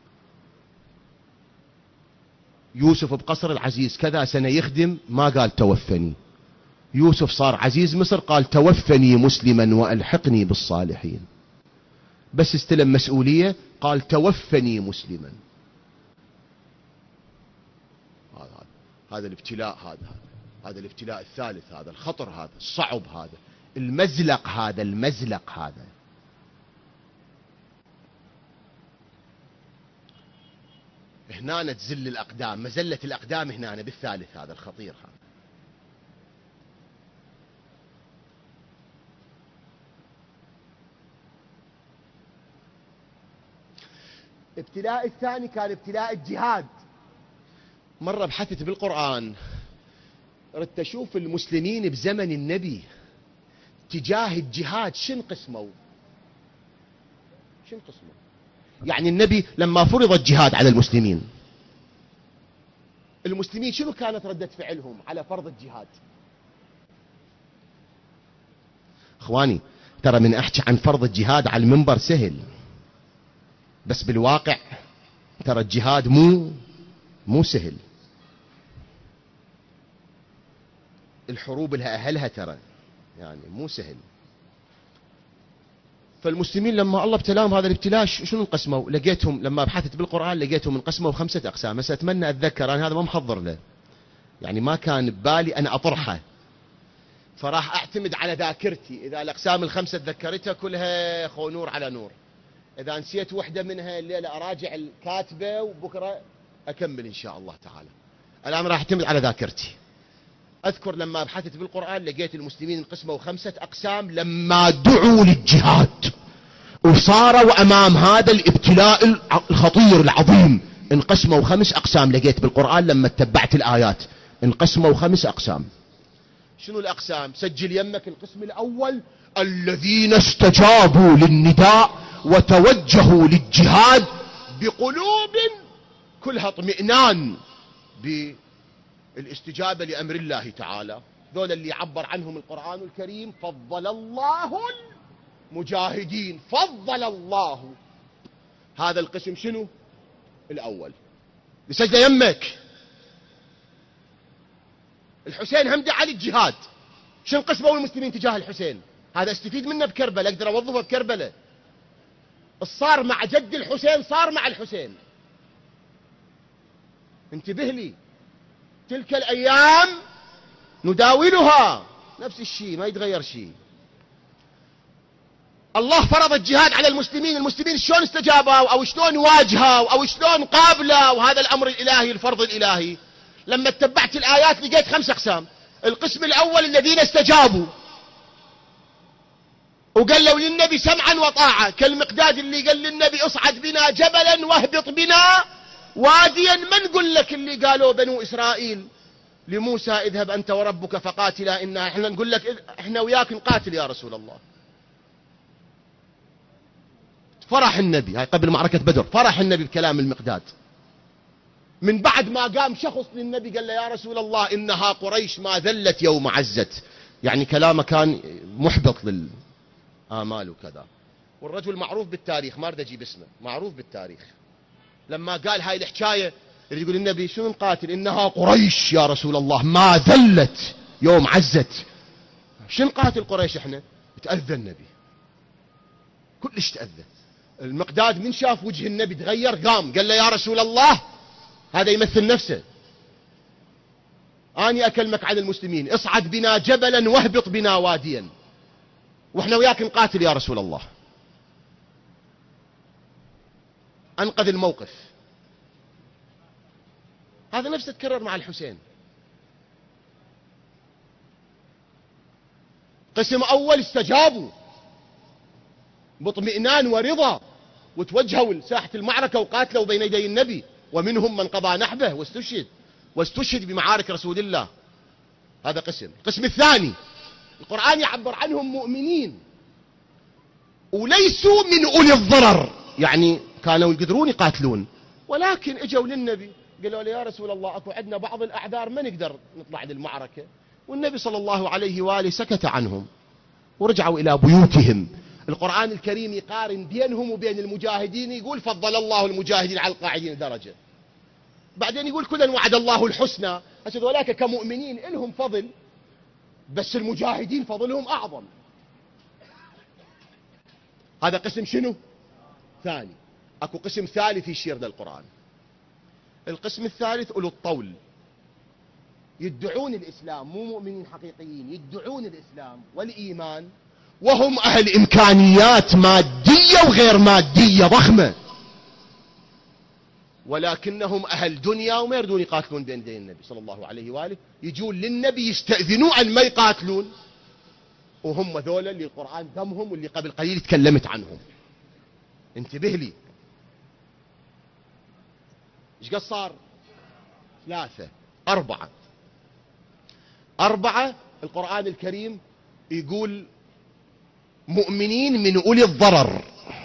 يوسف بقصر العزيز كذا سنة يخدم ما قال توفني. يوسف صار عزيز مصر قال توفني مسلما وألحقني بالصالحين. بس استلم مسؤولية قال توفني مسلما. هذا الابتلاء، هذا الابتلاء الثالث، هذا الخطر، هذا الصعب، هذا المزلق، هذا المزلق. هذا هنا تزل الأقدام، مزلة الأقدام هنا بالثالث، هذا الخطير هذا. ابتلاء الثاني كان ابتلاء الجهاد. مرة بحثت بالقرآن، ردت أشوف المسلمين بزمن النبي تجاه الجهاد شن قسموا. يعني النبي لما فرض الجهاد على المسلمين شنو كانت ردة فعلهم على فرض الجهاد؟ اخواني ترى من احكي عن فرض الجهاد على المنبر سهل، بس بالواقع ترى الجهاد مو سهل. الحروب لها اهلها ترى، يعني مو سهل. فالمسلمين لما الله ابتلاهم هذا الابتلاء شنو انقسموا؟ لقيتهم لما بحثت بالقرآن لقيتهم انقسموا ب5 أقسام. بس أتمنى أتذكر، أنا هذا ما محضر له، يعني ما كان ببالي أنا أطرحه، فراح أعتمد على ذاكرتي. إذا الأقسام ال5 تذكرتها كلها خو نور على نور، إذا نسيت وحدة منها الليلة أراجع الكاتبة وبكرة أكمل إن شاء الله تعالى. الآن راح أعتمد على ذاكرتي. أذكر لما بحثت بالقرآن لقيت المسلمين انقسموا 5 أقسام لما دعوا للجهاد وصاروا أمام هذا الابتلاء الخطير العظيم. انقسموا 5 أقسام، لقيت بالقرآن لما اتبعت الآيات انقسموا 5 أقسام. شنو الأقسام؟ سجل يمك. القسم الأول الذين استجابوا للنداء وتوجهوا للجهاد بقلوب كلها اطمئنان بالاستجابة لأمر الله تعالى. ذول اللي يعبر عنهم القرآن الكريم فضل الله المجاهدين، فضل الله. هذا القسم شنو؟ الأول. بسجل يمك. الحسين هم دعا للجهاد. شنو قسموا المسلمين تجاه الحسين؟ هذا استفيد منه بكربلاء، اقدر اوظفه بكربلاء. الصار مع جد الحسين صار مع الحسين. انتبه لي، تلك الأيام نداولها، نفس الشيء ما يتغير شيء. الله فرض الجهاد على المسلمين شلون استجابوا أو شلون واجهوا أو شلون قابلوا هذا الأمر الإلهي، الفرض الإلهي؟ لما اتبعت الآيات لقيت 5 أقسام. القسم الأول الذين استجابوا وقالوا للنبي سمعا وطاعة، كالمقداد اللي قال للنبي اصعد بنا جبلا واهبط بنا واديا. ما نقول لك اللي قالوا بنو إسرائيل لموسى اذهب أنت وربك فقاتلا إنا، احنا نقول لك احنا وياك نقاتل يا رسول الله. فرح النبي، هاي قبل معركة بدر، فرح النبي بكلام المقداد. من بعد ما قام شخص للنبي قال له يا رسول الله إنها قريش ما ذلت يوم عزت، يعني كلامه كان محبط للآمال وكذا. والرجل معروف بالتاريخ، ما أريد أجيب اسمه، معروف بالتاريخ. لما قال هاي الحكاية يقول النبي شنو نقاتل؟ إنها قريش يا رسول الله ما ذلت يوم عزت. شنو نقاتل قريش احنا؟ تأذى النبي، كلش تأذى. المقداد من شاف وجه النبي تغير قام قال له يا رسول الله، هذا يمثل نفسه، أني أكلمك عن المسلمين، اصعد بنا جبلا واهبط بنا واديا، واحنا وياك نقاتل يا رسول الله. أنقذ الموقف. هذا نفسه تكرر مع الحسين. قسم أول استجابوا باطمئنان ورضا وتوجهوا لساحة المعركة وقاتلوا بين يدي النبي، ومنهم من قضى نحبه واستشهد بمعارك رسول الله. هذا قسم. القسم الثاني القرآن يعبر عنهم مؤمنين وليسوا من أولي الضرر، يعني كانوا يقدرون يقاتلون ولكن اجوا للنبي قالوا له يا رسول الله اكو عندنا بعض الأعذار ما نقدر نطلع للمعركة، والنبي صلى الله عليه وآله سكت عنهم ورجعوا إلى بيوتهم. القرآن الكريم يقارن بينهم وبين المجاهدين، يقول فضل الله المجاهدين على القاعدين درجة، بعدين يقول كلا وعد الله الحسنى. أشهد ولك كمؤمنين إلهم فضل، بس المجاهدين فضلهم أعظم. هذا قسم شنو؟ ثاني. أكو قسم ثالث يشير للقرآن. القسم الثالث أولو الطول، يدعون الإسلام، مو مؤمنين حقيقيين، يدعون الإسلام والإيمان، وهم أهل إمكانيات مادية وغير مادية ضخمة. ولكنهم أهل دنيا وما يردون يقاتلون بين يدي النبي صلى الله عليه وآله، يجون للنبي يستأذنوا أن ما يقاتلون، وهم ذولا اللي القرآن ذمهم واللي قبل قليل تكلمت عنهم. انتبه لي، ايش قد صار؟ 3 4 القرآن الكريم يقول مؤمنين من أولي الضرر،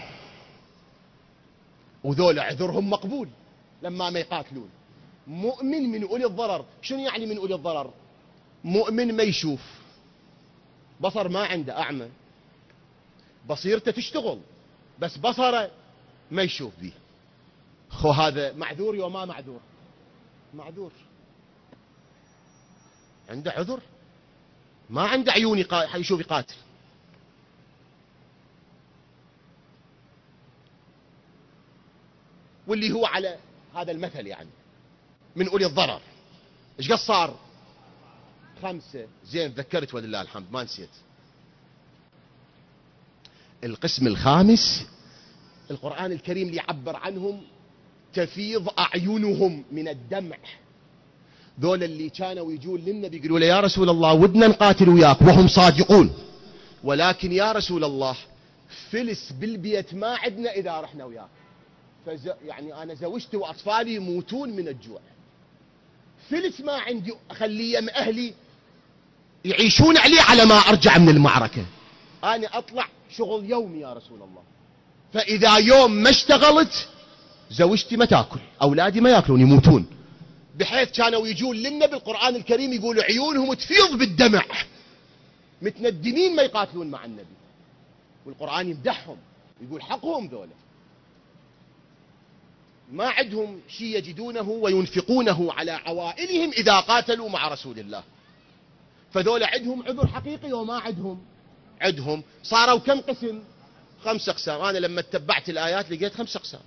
وذولا عذرهم مقبول لما ما يقاتلون. مؤمن من أولي الضرر، شنو يعني من أولي الضرر؟ مؤمن ما يشوف، بصر ما عنده، أعمى، بصيرته تشتغل بس بصره ما يشوف به. خو هذا معذور يا ما معذور؟ معذور، عنده عذر، ما عنده عيون يشوف يقاتل. واللي هو على هذا المثل يعني من أولي الضرر. ايش قد صار؟ 5. زين ذكرت ولله الحمد ما نسيت. القسم الخامس القرآن الكريم يعبر عنهم تفيض أعينهم من الدمع. ذول اللي كانوا يجون للنبي يقولوا له يا رسول الله ودنا نقاتل وياك، وهم صادقون، ولكن يا رسول الله فلس بالبيت ما عندنا إذا رحنا وياك، يعني أنا زوجتي وأطفالي يموتون من الجوع، فلس ما عندي أخليه أهلي يعيشون عليه على ما أرجع من المعركة، أنا أطلع شغل يومي يا رسول الله، فإذا يوم ما اشتغلت زوجتي ما تاكل، أولادي ما ياكلون يموتون. بحيث كانوا يجون للنبي القرآن الكريم يقول عيونهم تفيض بالدمع، متندمين ما يقاتلون مع النبي، والقرآن يمدحهم يقول حقهم ذولا ما عندهم شيء يجدونه وينفقونه على عوائلهم إذا قاتلوا مع رسول الله، فذولا عندهم عذر حقيقي وما عندهم. صاروا كم قسم؟ 5 أقسام. أنا لما اتبعت الآيات لقيت 5 أقسام.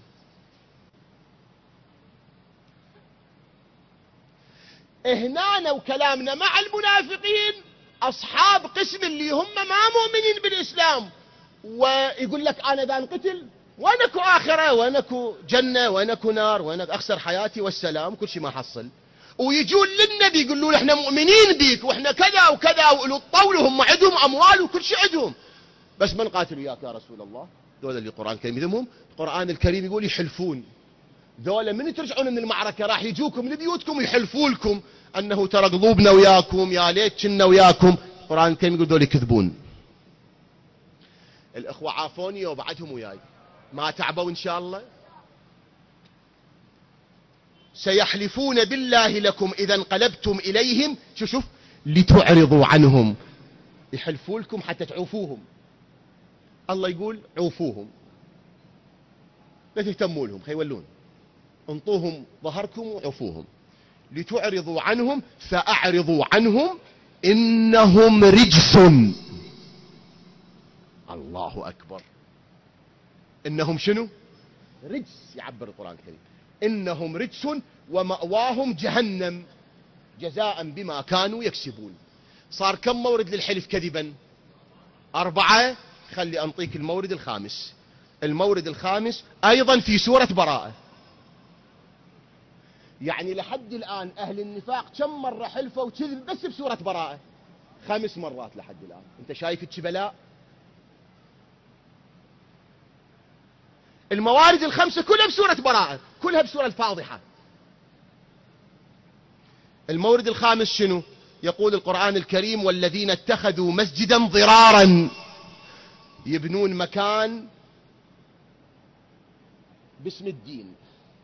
هنا وكلامنا مع المنافقين أصحاب قسم اللي هم ما مؤمنين بالإسلام، ويقول لك أنا ذا انقتل وأنكو آخرة وأنكو جنة وأنكو نار وأنك أخسر حياتي والسلام كل شيء ما حصل، ويجون للنبي يقولوا له احنا مؤمنين بيك واحنا كذا وكذا وإلو الطول وهم عندهم أموال وكل شيء عندهم، بس ما نقاتل وياك يا رسول الله. ذولا اللي القرآن الكريم يذمهم، القرآن الكريم يقول يحلفون، ذولا من ترجعون من المعركة راح يجوكم لبيوتكم ويحلفوا لكم أنه ترى قلوبنا وياكم، يا ليت كنا وياكم. القرآن الكريم يقول ذولا يكذبون. الأخوة عافوني وبعدهم وياي ما تعبوا إن شاء الله. سيحلفون بالله لكم إذا انقلبتم إليهم، شوف لتعرضوا عنهم، يحلفوا لكم حتى تعوفوهم. الله يقول عوفوهم، لا تهتموا لهم، خيولون، انطوهم ظهركم وعوفوهم. لتعرضوا عنهم فأعرضوا عنهم إنهم رجس. الله أكبر. إنهم شنو؟ رجس، يعبر القرآن الكريم إنهم رجس ومأواهم جهنم جزاء بما كانوا يكسبون. صار كم مورد للحلف كذبا؟ 4. خلي أنطيك المورد الخامس. المورد الخامس أيضا في سورة براءة. يعني لحد الآن أهل النفاق كم مرة حلفوا وكذب بس بسورة براءة؟ 5 مرات لحد الآن. أنت شايف الشبلاء؟ الموارد ال5 كلها بسورة براءة، كلها بسورة الفاضحة. المورد الخامس شنو؟ يقول القرآن الكريم والذين اتخذوا مسجدا ضرارا، يبنون مكان باسم الدين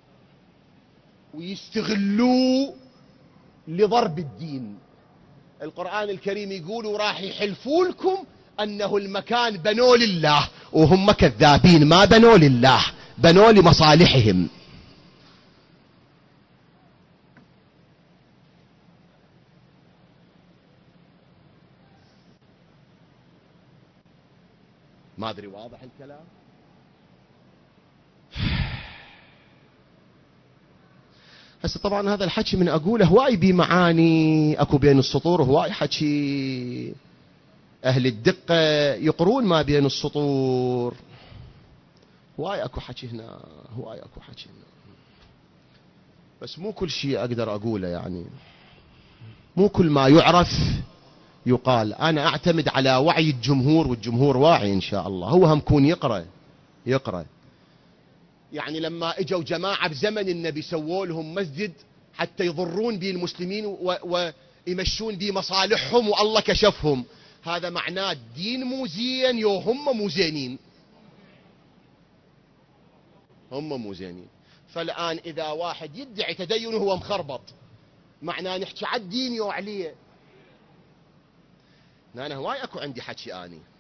ويستغلوه لضرب الدين. القرآن الكريم يقول راح يحلفوا لكم أنه المكان بنوا لله، وهم كذابين، ما بنوا لله، بنوا لمصالحهم. ما أدري واضح الكلام؟ هسه طبعا هذا الحكي من أقوله هواي بمعاني أكو بين السطور، هواي حكي أهل الدقة يقرون ما بين السطور، هواي أكو حكي هنا، هواي أكو حكي هنا. بس مو كل شيء أقدر أقوله، يعني مو كل ما يعرف يقال. أنا أعتمد على وعي الجمهور، والجمهور واعي إن شاء الله، هو هم كون يقرأ. يعني لما اجوا جماعة بزمن النبي سووا لهم مسجد حتى يضرون به المسلمين ويمشون به مصالحهم، والله كشفهم. هذا معناه الدين مو زين، هم مو زينين، هم مو زينين. فالآن إذا واحد يدعي تدين وهو مخربط، معناه نحكي على الدين وعليه. أنا هواي أكو عندي حكي،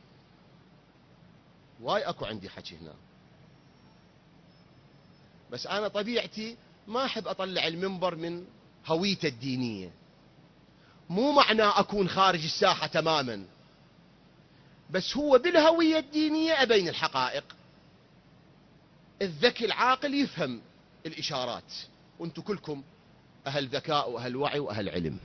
هواي أكو عندي حكي هنا، بس أنا طبيعتي ما أحب أطلع المنبر من هويته الدينية. مو معناه أكون خارج الساحة تماما، بس هو بالهوية الدينية أبين الحقائق. الذكي العاقل يفهم الإشارات، وانتم كلكم أهل ذكاء وأهل وعي وأهل علم.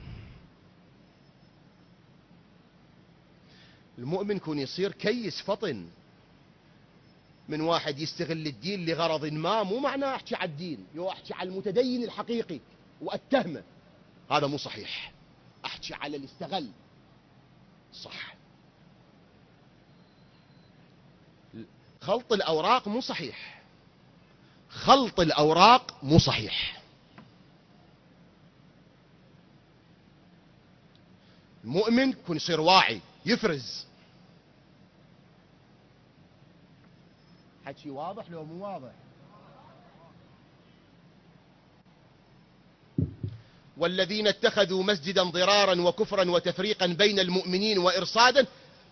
المؤمن كون يصير كيس فطن من واحد يستغل الدين لغرض ما. مو معناه أحكي على الدين، أحكي على المتدين الحقيقي وأتهمه، هذا مو صحيح. أحكي على اللي استغل، صح. خلط الأوراق مو صحيح، خلط الأوراق مو صحيح. المؤمن يكون يصير واعي، يفرز. حكي واضح لو مو واضح؟ والذين اتخذوا مسجدا ضرارا وكفرا وتفريقا بين المؤمنين وإرصادا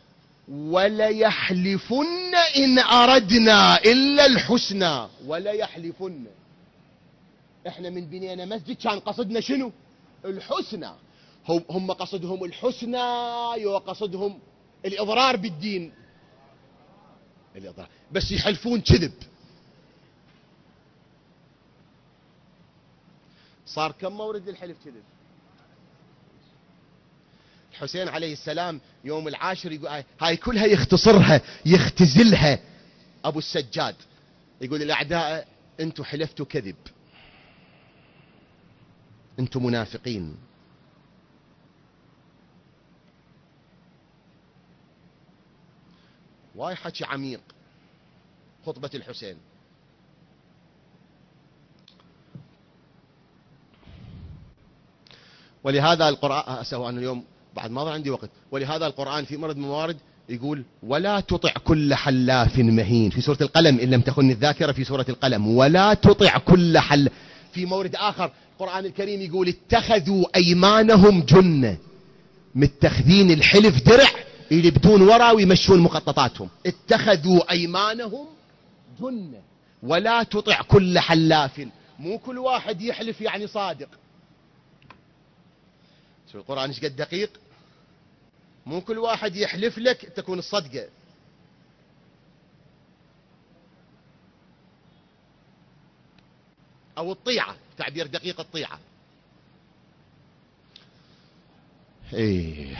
وليحلفن إن أردنا إلا الحسنى. وليحلفن. احنا من بنينا مسجد كان قصدنا شنو؟ الحسنى. هم قصدهم الحسنى، وقصدهم الإضرار بالدين، الإضرار. بس يحلفون كذب. صار كم مورد للحلف كذب؟ الحسين عليه السلام يوم العاشر يقول هاي كلها يختصرها يختزلها أبو السجاد، يقول الأعداء أنتم حلفتوا كذب، أنتم منافقين. واي حكي عميق خطبة الحسين. ولهذا القرآن أسأل أنا اليوم بعد ما ضل عندي وقت. ولهذا القرآن في مرد موارد يقول ولا تطع كل حلاف مهين في سورة القلم، إن لم تخن الذاكرة، في سورة القلم ولا تطع كل في مورد آخر القرآن الكريم يقول اتخذوا أيمانهم جنة، متخذين الحلف درع يلبدون ورا ويمشون مخططاتهم. اتخذوا أيمانهم جنة. ولا تطع كل حلاف، مو كل واحد يحلف يعني صادق. شو القرآن ايش قد دقيق؟ مو كل واحد يحلف لك تكون الصدقة. او الطيعة، تعبير دقيق الطيعة. ايه.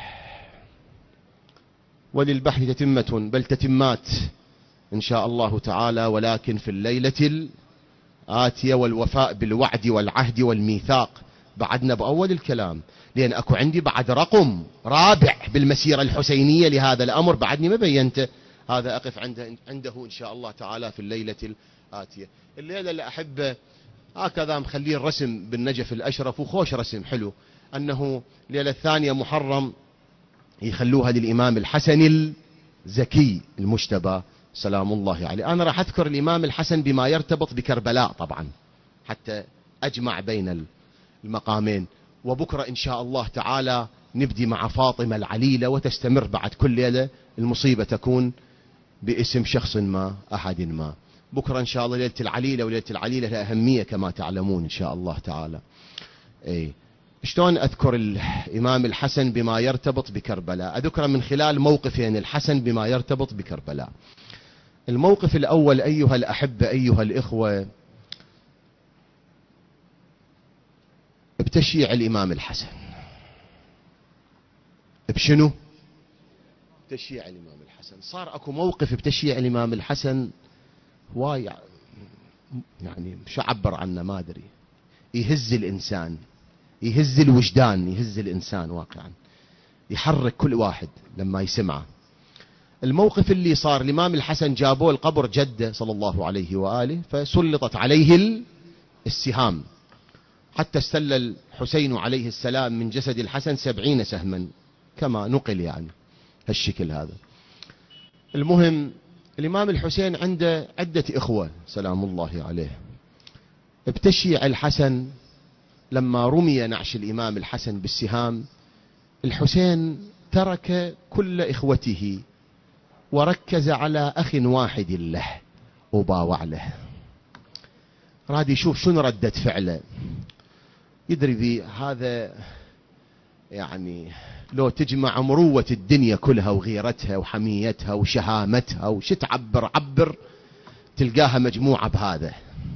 وللبحث تتمة، بل تتمات إن شاء الله تعالى، ولكن في الليلة الآتية. والوفاء بالوعد والعهد والميثاق بعدنا بأول الكلام، لأن أكو عندي بعد رقم رابع بالمسيرة الحسينية لهذا الأمر بعدني ما بينته، هذا أقف عنده إن شاء الله تعالى في الليلة الآتية. الليلة اللي أحب هكذا مخليه الرسم بالنجف الأشرف، وخوش رسم حلو، أنه ليلة الثانية محرم يخلوها للإمام الحسن الزكي المجتبى سلام الله عليه. أنا راح أذكر الإمام الحسن بما يرتبط بكربلاء طبعا حتى أجمع بين المقامين. وبكرة إن شاء الله تعالى نبدي مع فاطمة العليلة، وتستمر بعد كل ليلة. المصيبة تكون باسم شخص ما، أحد ما. بكرة إن شاء الله ليلة العليلة، وليلة العليلة لها أهمية كما تعلمون إن شاء الله تعالى. إيه. شلون أذكر الإمام الحسن بما يرتبط بكربلاء؟ أذكر من خلال موقفين الحسن بما يرتبط بكربلاء. الموقف الأول أيها الأحبة أيها الإخوة، بتشييع الإمام الحسن. بشنو؟ تشييع الإمام الحسن. صار أكو موقف بتشييع الإمام الحسن هواي، يعني مش أعبر عنه ما أدري. يهز الإنسان، يهز الوجدان، يهز الإنسان واقعا، يحرك كل واحد لما يسمعه. الموقف اللي صار الإمام الحسن جابوه القبر جده صلى الله عليه وآله، فسلطت عليه السهام حتى استل الحسين عليه السلام من جسد الحسن 70 سهما كما نقل يعني هالشكل هذا. المهم الإمام الحسين عنده عدة إخوة سلام الله عليه. ابتشيع الحسن لما رمي نعش الإمام الحسن بالسهام، الحسين ترك كل إخوته وركز على أخ واحد له وباوع له، راد يشوف شنو ردة فعله. يدري ذي هذا يعني لو تجمع مروة الدنيا كلها وغيرتها وحميتها وشهامتها وش تعبر عبر تلقاها مجموعة بهذا،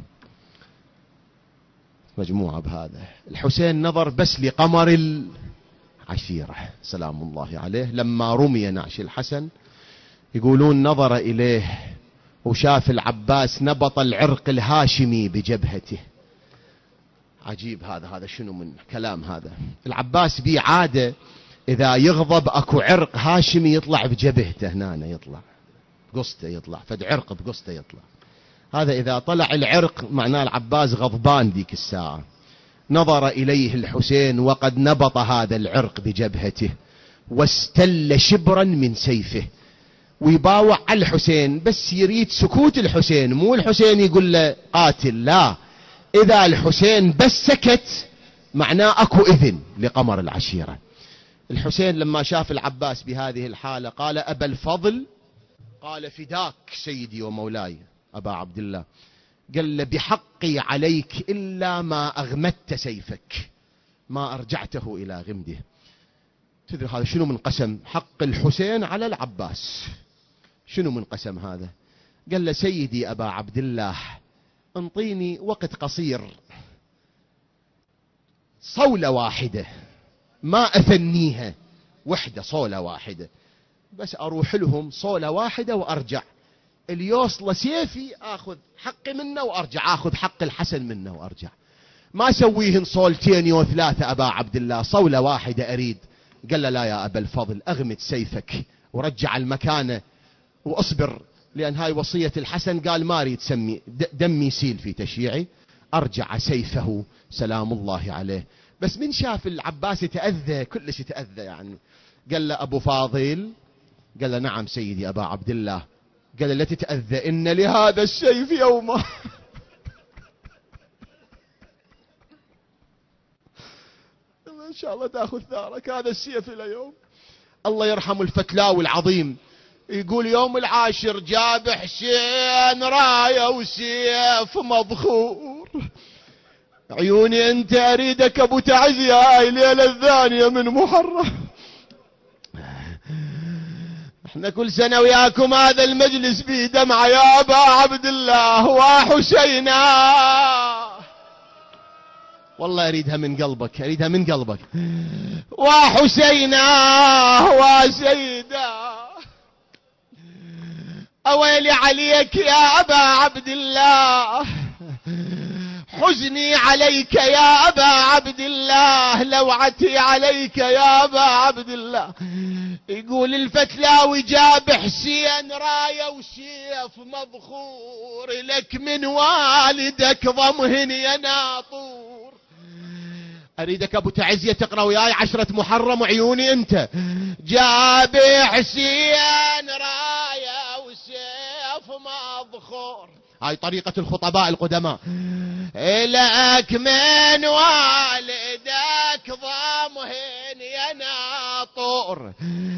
مجموعة بهذا. الحسين نظر بس لقمر العشيرة سلام الله عليه لما رمي نعش الحسن، يقولون نظر إليه وشاف العباس نبط العرق الهاشمي بجبهته. عجيب هذا شنو من كلام هذا. العباس بيه عادة إذا يغضب أكو عرق هاشمي يطلع بجبهته، هنا يطلع بقصته، يطلع فد عرق بقصته يطلع. هذا إذا طلع العرق معناه العباس غضبان ديك الساعة. نظر إليه الحسين وقد نبط هذا العرق بجبهته واستل شبرا من سيفه، ويباوع على الحسين بس يريد سكوت الحسين، مو الحسين يقول له قاتل، لا، إذا الحسين بس سكت معناه أكو إذن لقمر العشيرة. الحسين لما شاف العباس بهذه الحالة قال أبا الفضل، قال فداك سيدي ومولاي أبا عبد الله، قال له بحقي عليك إلا ما أغمدت سيفك ما أرجعته إلى غمده. تدري هذا شنو من قسم حق الحسين على العباس؟ شنو من قسم هذا؟ قال له سيدي أبا عبد الله انطيني وقت قصير، صولة واحدة ما أثنيها، وحدة صولة واحدة بس أروح لهم صولة واحدة وأرجع، اللي يوصل سيفي أخذ حقي منه وأرجع، أخذ حق الحسن منه وأرجع، ما سويهن صولتين وثلاثة أبا عبد الله، صولة واحدة أريد. قال له لا يا أبا الفضل، أغمد سيفك ورجع المكانة وأصبر، لأن هاي وصية الحسن، قال ما أريد سمي دمي يسيل في تشييعي. أرجع سيفه سلام الله عليه. بس من شاف العباس يتأذى كلش يتأذى يعني، قال له أبو فاضل، قال له نعم سيدي أبا عبد الله، قال له لا تتأذى إن لهذا السيف يوما إن شاء الله تأخذ ثارك، هذا السيف اليوم. الله يرحم الفتلاوي العظيم يقول يوم العاشر جاب حسين راية وسيف مضخور، عيوني انت اريدك ابو تعزية هاي ليلة الثانية من محرم. احنا كل سنة وياكم هذا المجلس بيه دمعة يا ابا عبد الله وحسينا، والله اريدها من قلبك، اريدها من قلبك. وحسينا وسيدا أويلي عليك يا أبا عبد الله، حزني عليك يا أبا عبد الله، لوعتي عليك يا أبا عبد الله. يقول الفتلاوي جاب حسين راية وسيف مضخور، لك من والدك ضمهن يا ناطور. أريدك أبو تعزية تقرأ وياي 10 محرم وعيوني أنت. جاب حسين راية وسيف مضخور، هاي طريقة الخطباء القدماء. لك من والدك ضمهن يا ناطور،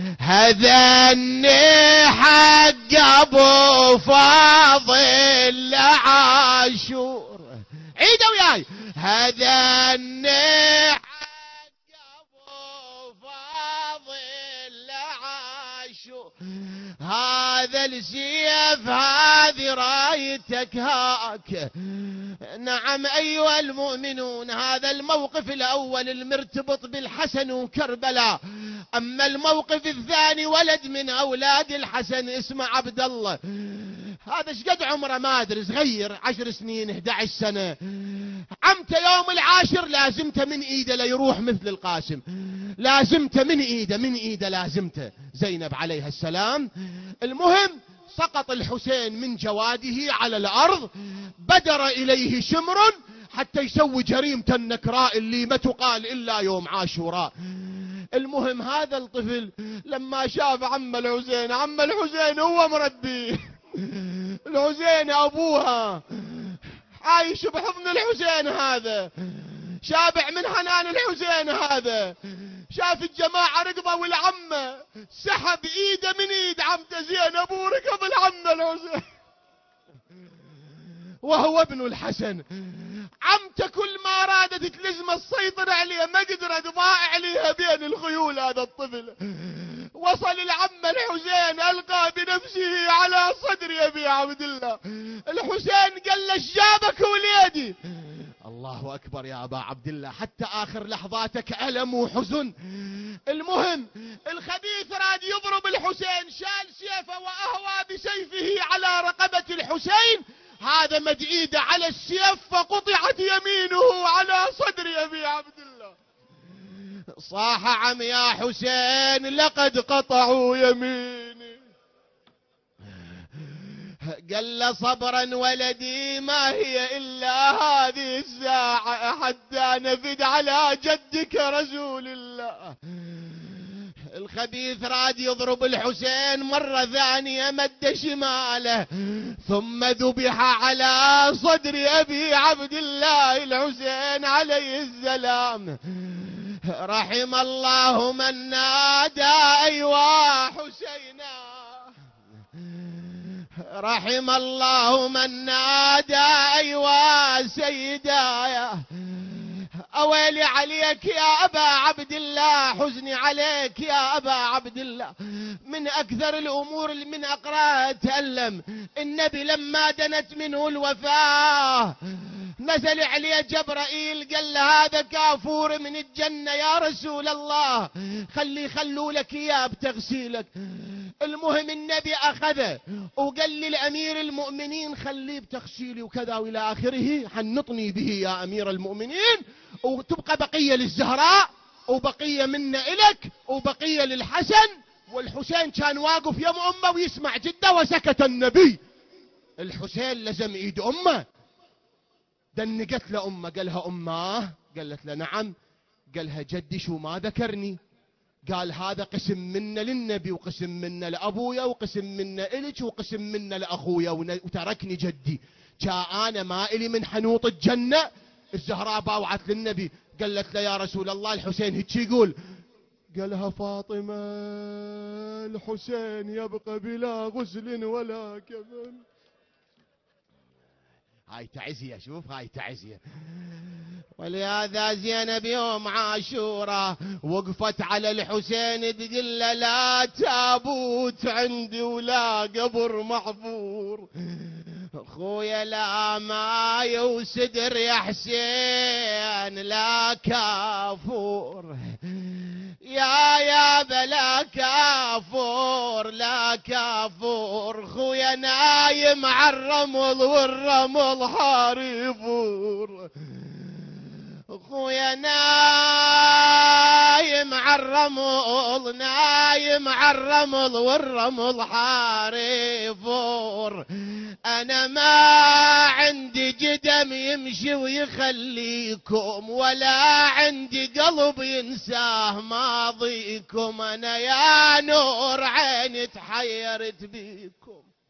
هذني حق أبو فاضل عاشور. عيدوا وياي. هذني حق أبو فاضل عاشور، هذا السيف هذه رايتك هاك. نعم أيها المؤمنون، هذا الموقف الأول المرتبط بالحسن وكربلاء. أما الموقف الثاني ولد من أولاد الحسن اسمه عبد الله، هذا شقد عمره ما أدري، صغير 10 سنين 11 سنة. عمته يوم العاشر لازمته من ايده ليروح مثل القاسم، لازمته من ايده لازمته زينب عليها السلام. المهم سقط الحسين من جواده على الأرض، بدر إليه شمر حتى يسوي جريمة النكراء اللي ما تقال إلا يوم عاشوراء. المهم هذا الطفل لما شاف عم الحسين هو مربيه، الحسين أبوها عايش بحضن الحسين هذا، شابع من حنان الحسين هذا، شاف الجماعة ركضوا العمة، سحب ايده من ايد عمته زينب وركض العمة الحسين وهو ابن الحسن. عمته كل ما رادت تلزم السيطرة عليه ما قدرت، ضاع عليها بين الخيول هذا الطفل. وصل العم الحسين ألقى بنفسه على صدر أبي عبد الله. الحسين قال له جابك وليدي. الله أكبر يا أبا عبد الله، حتى آخر لحظاتك ألم وحزن. المهم الخبيث راد يضرب الحسين، شال سيفه وأهوى بسيفه على رقبة الحسين، هذا مد ايده على السيف فقطعت يمينه على صدر أبي عبد الله. صاح عم يا حسين لقد قطعوا يميني. قال له صبرا ولدي ما هي إلا هذه الساعة حتى نفد على جدك رسول الله. الخبيث راد يضرب الحسين مرة ثانية، مد شماله ثم ذبح على صدر أبي عبد الله الحسين عليه السلام. رحم الله من نادى أيوا حسينا، رحم الله من نادى أيوا سيدايا. أويلي عليك يا أبا عبد الله، حزني عليك يا أبا عبد الله. من أكثر الأمور اللي من أقراها أتألم، النبي لما دنت منه الوفاة نزل عليه جبرائيل قال له هذا كافور من الجنة يا رسول الله، خلوا لك إياه بتغسيلك. المهم النبي أخذه وقال للأمير المؤمنين خليه بتغسيلي وكذا وإلى آخره، حنطني به يا أمير المؤمنين، وتبقى بقية للزهراء وبقية منا إلك وبقية للحسن. والحسين كان واقف يم أمه ويسمع جده وسكت النبي. الحسين لزم إيد أمه، دنقت له أمه، قالها أمه، قالت له نعم، قالها جدي شو ما ذكرني؟ قال هذا قسم منا للنبي وقسم منا لأبويا وقسم منا إلك وقسم منا لأخويا وتركني جدي، أنا ما إلي من حنوط الجنة. الزهراء باوعت للنبي قالت له يا رسول الله الحسين هيك يقول، قالها فاطمة الحسين يبقى بلا غسل ولا كفن. هاي تعزية، شوف هاي تعزية. ولهذا زينب يوم عاشوراء وقفت على الحسين تقول له لا تابوت عندي ولا قبر محفور، اخويا لا ماي وسدر يا حسين لا كافور، يا بلا كافور لا كافور، خويا نايم على الرمل والرمل حارفور، خويا نايم على الرمل نايم على الرمل والرمل حارفور، انا ما عندي جدم يمشي ويخليكم ولا عندي قلب ينساه ماضيكم، انا يا نور عيني تحيرت بيكم.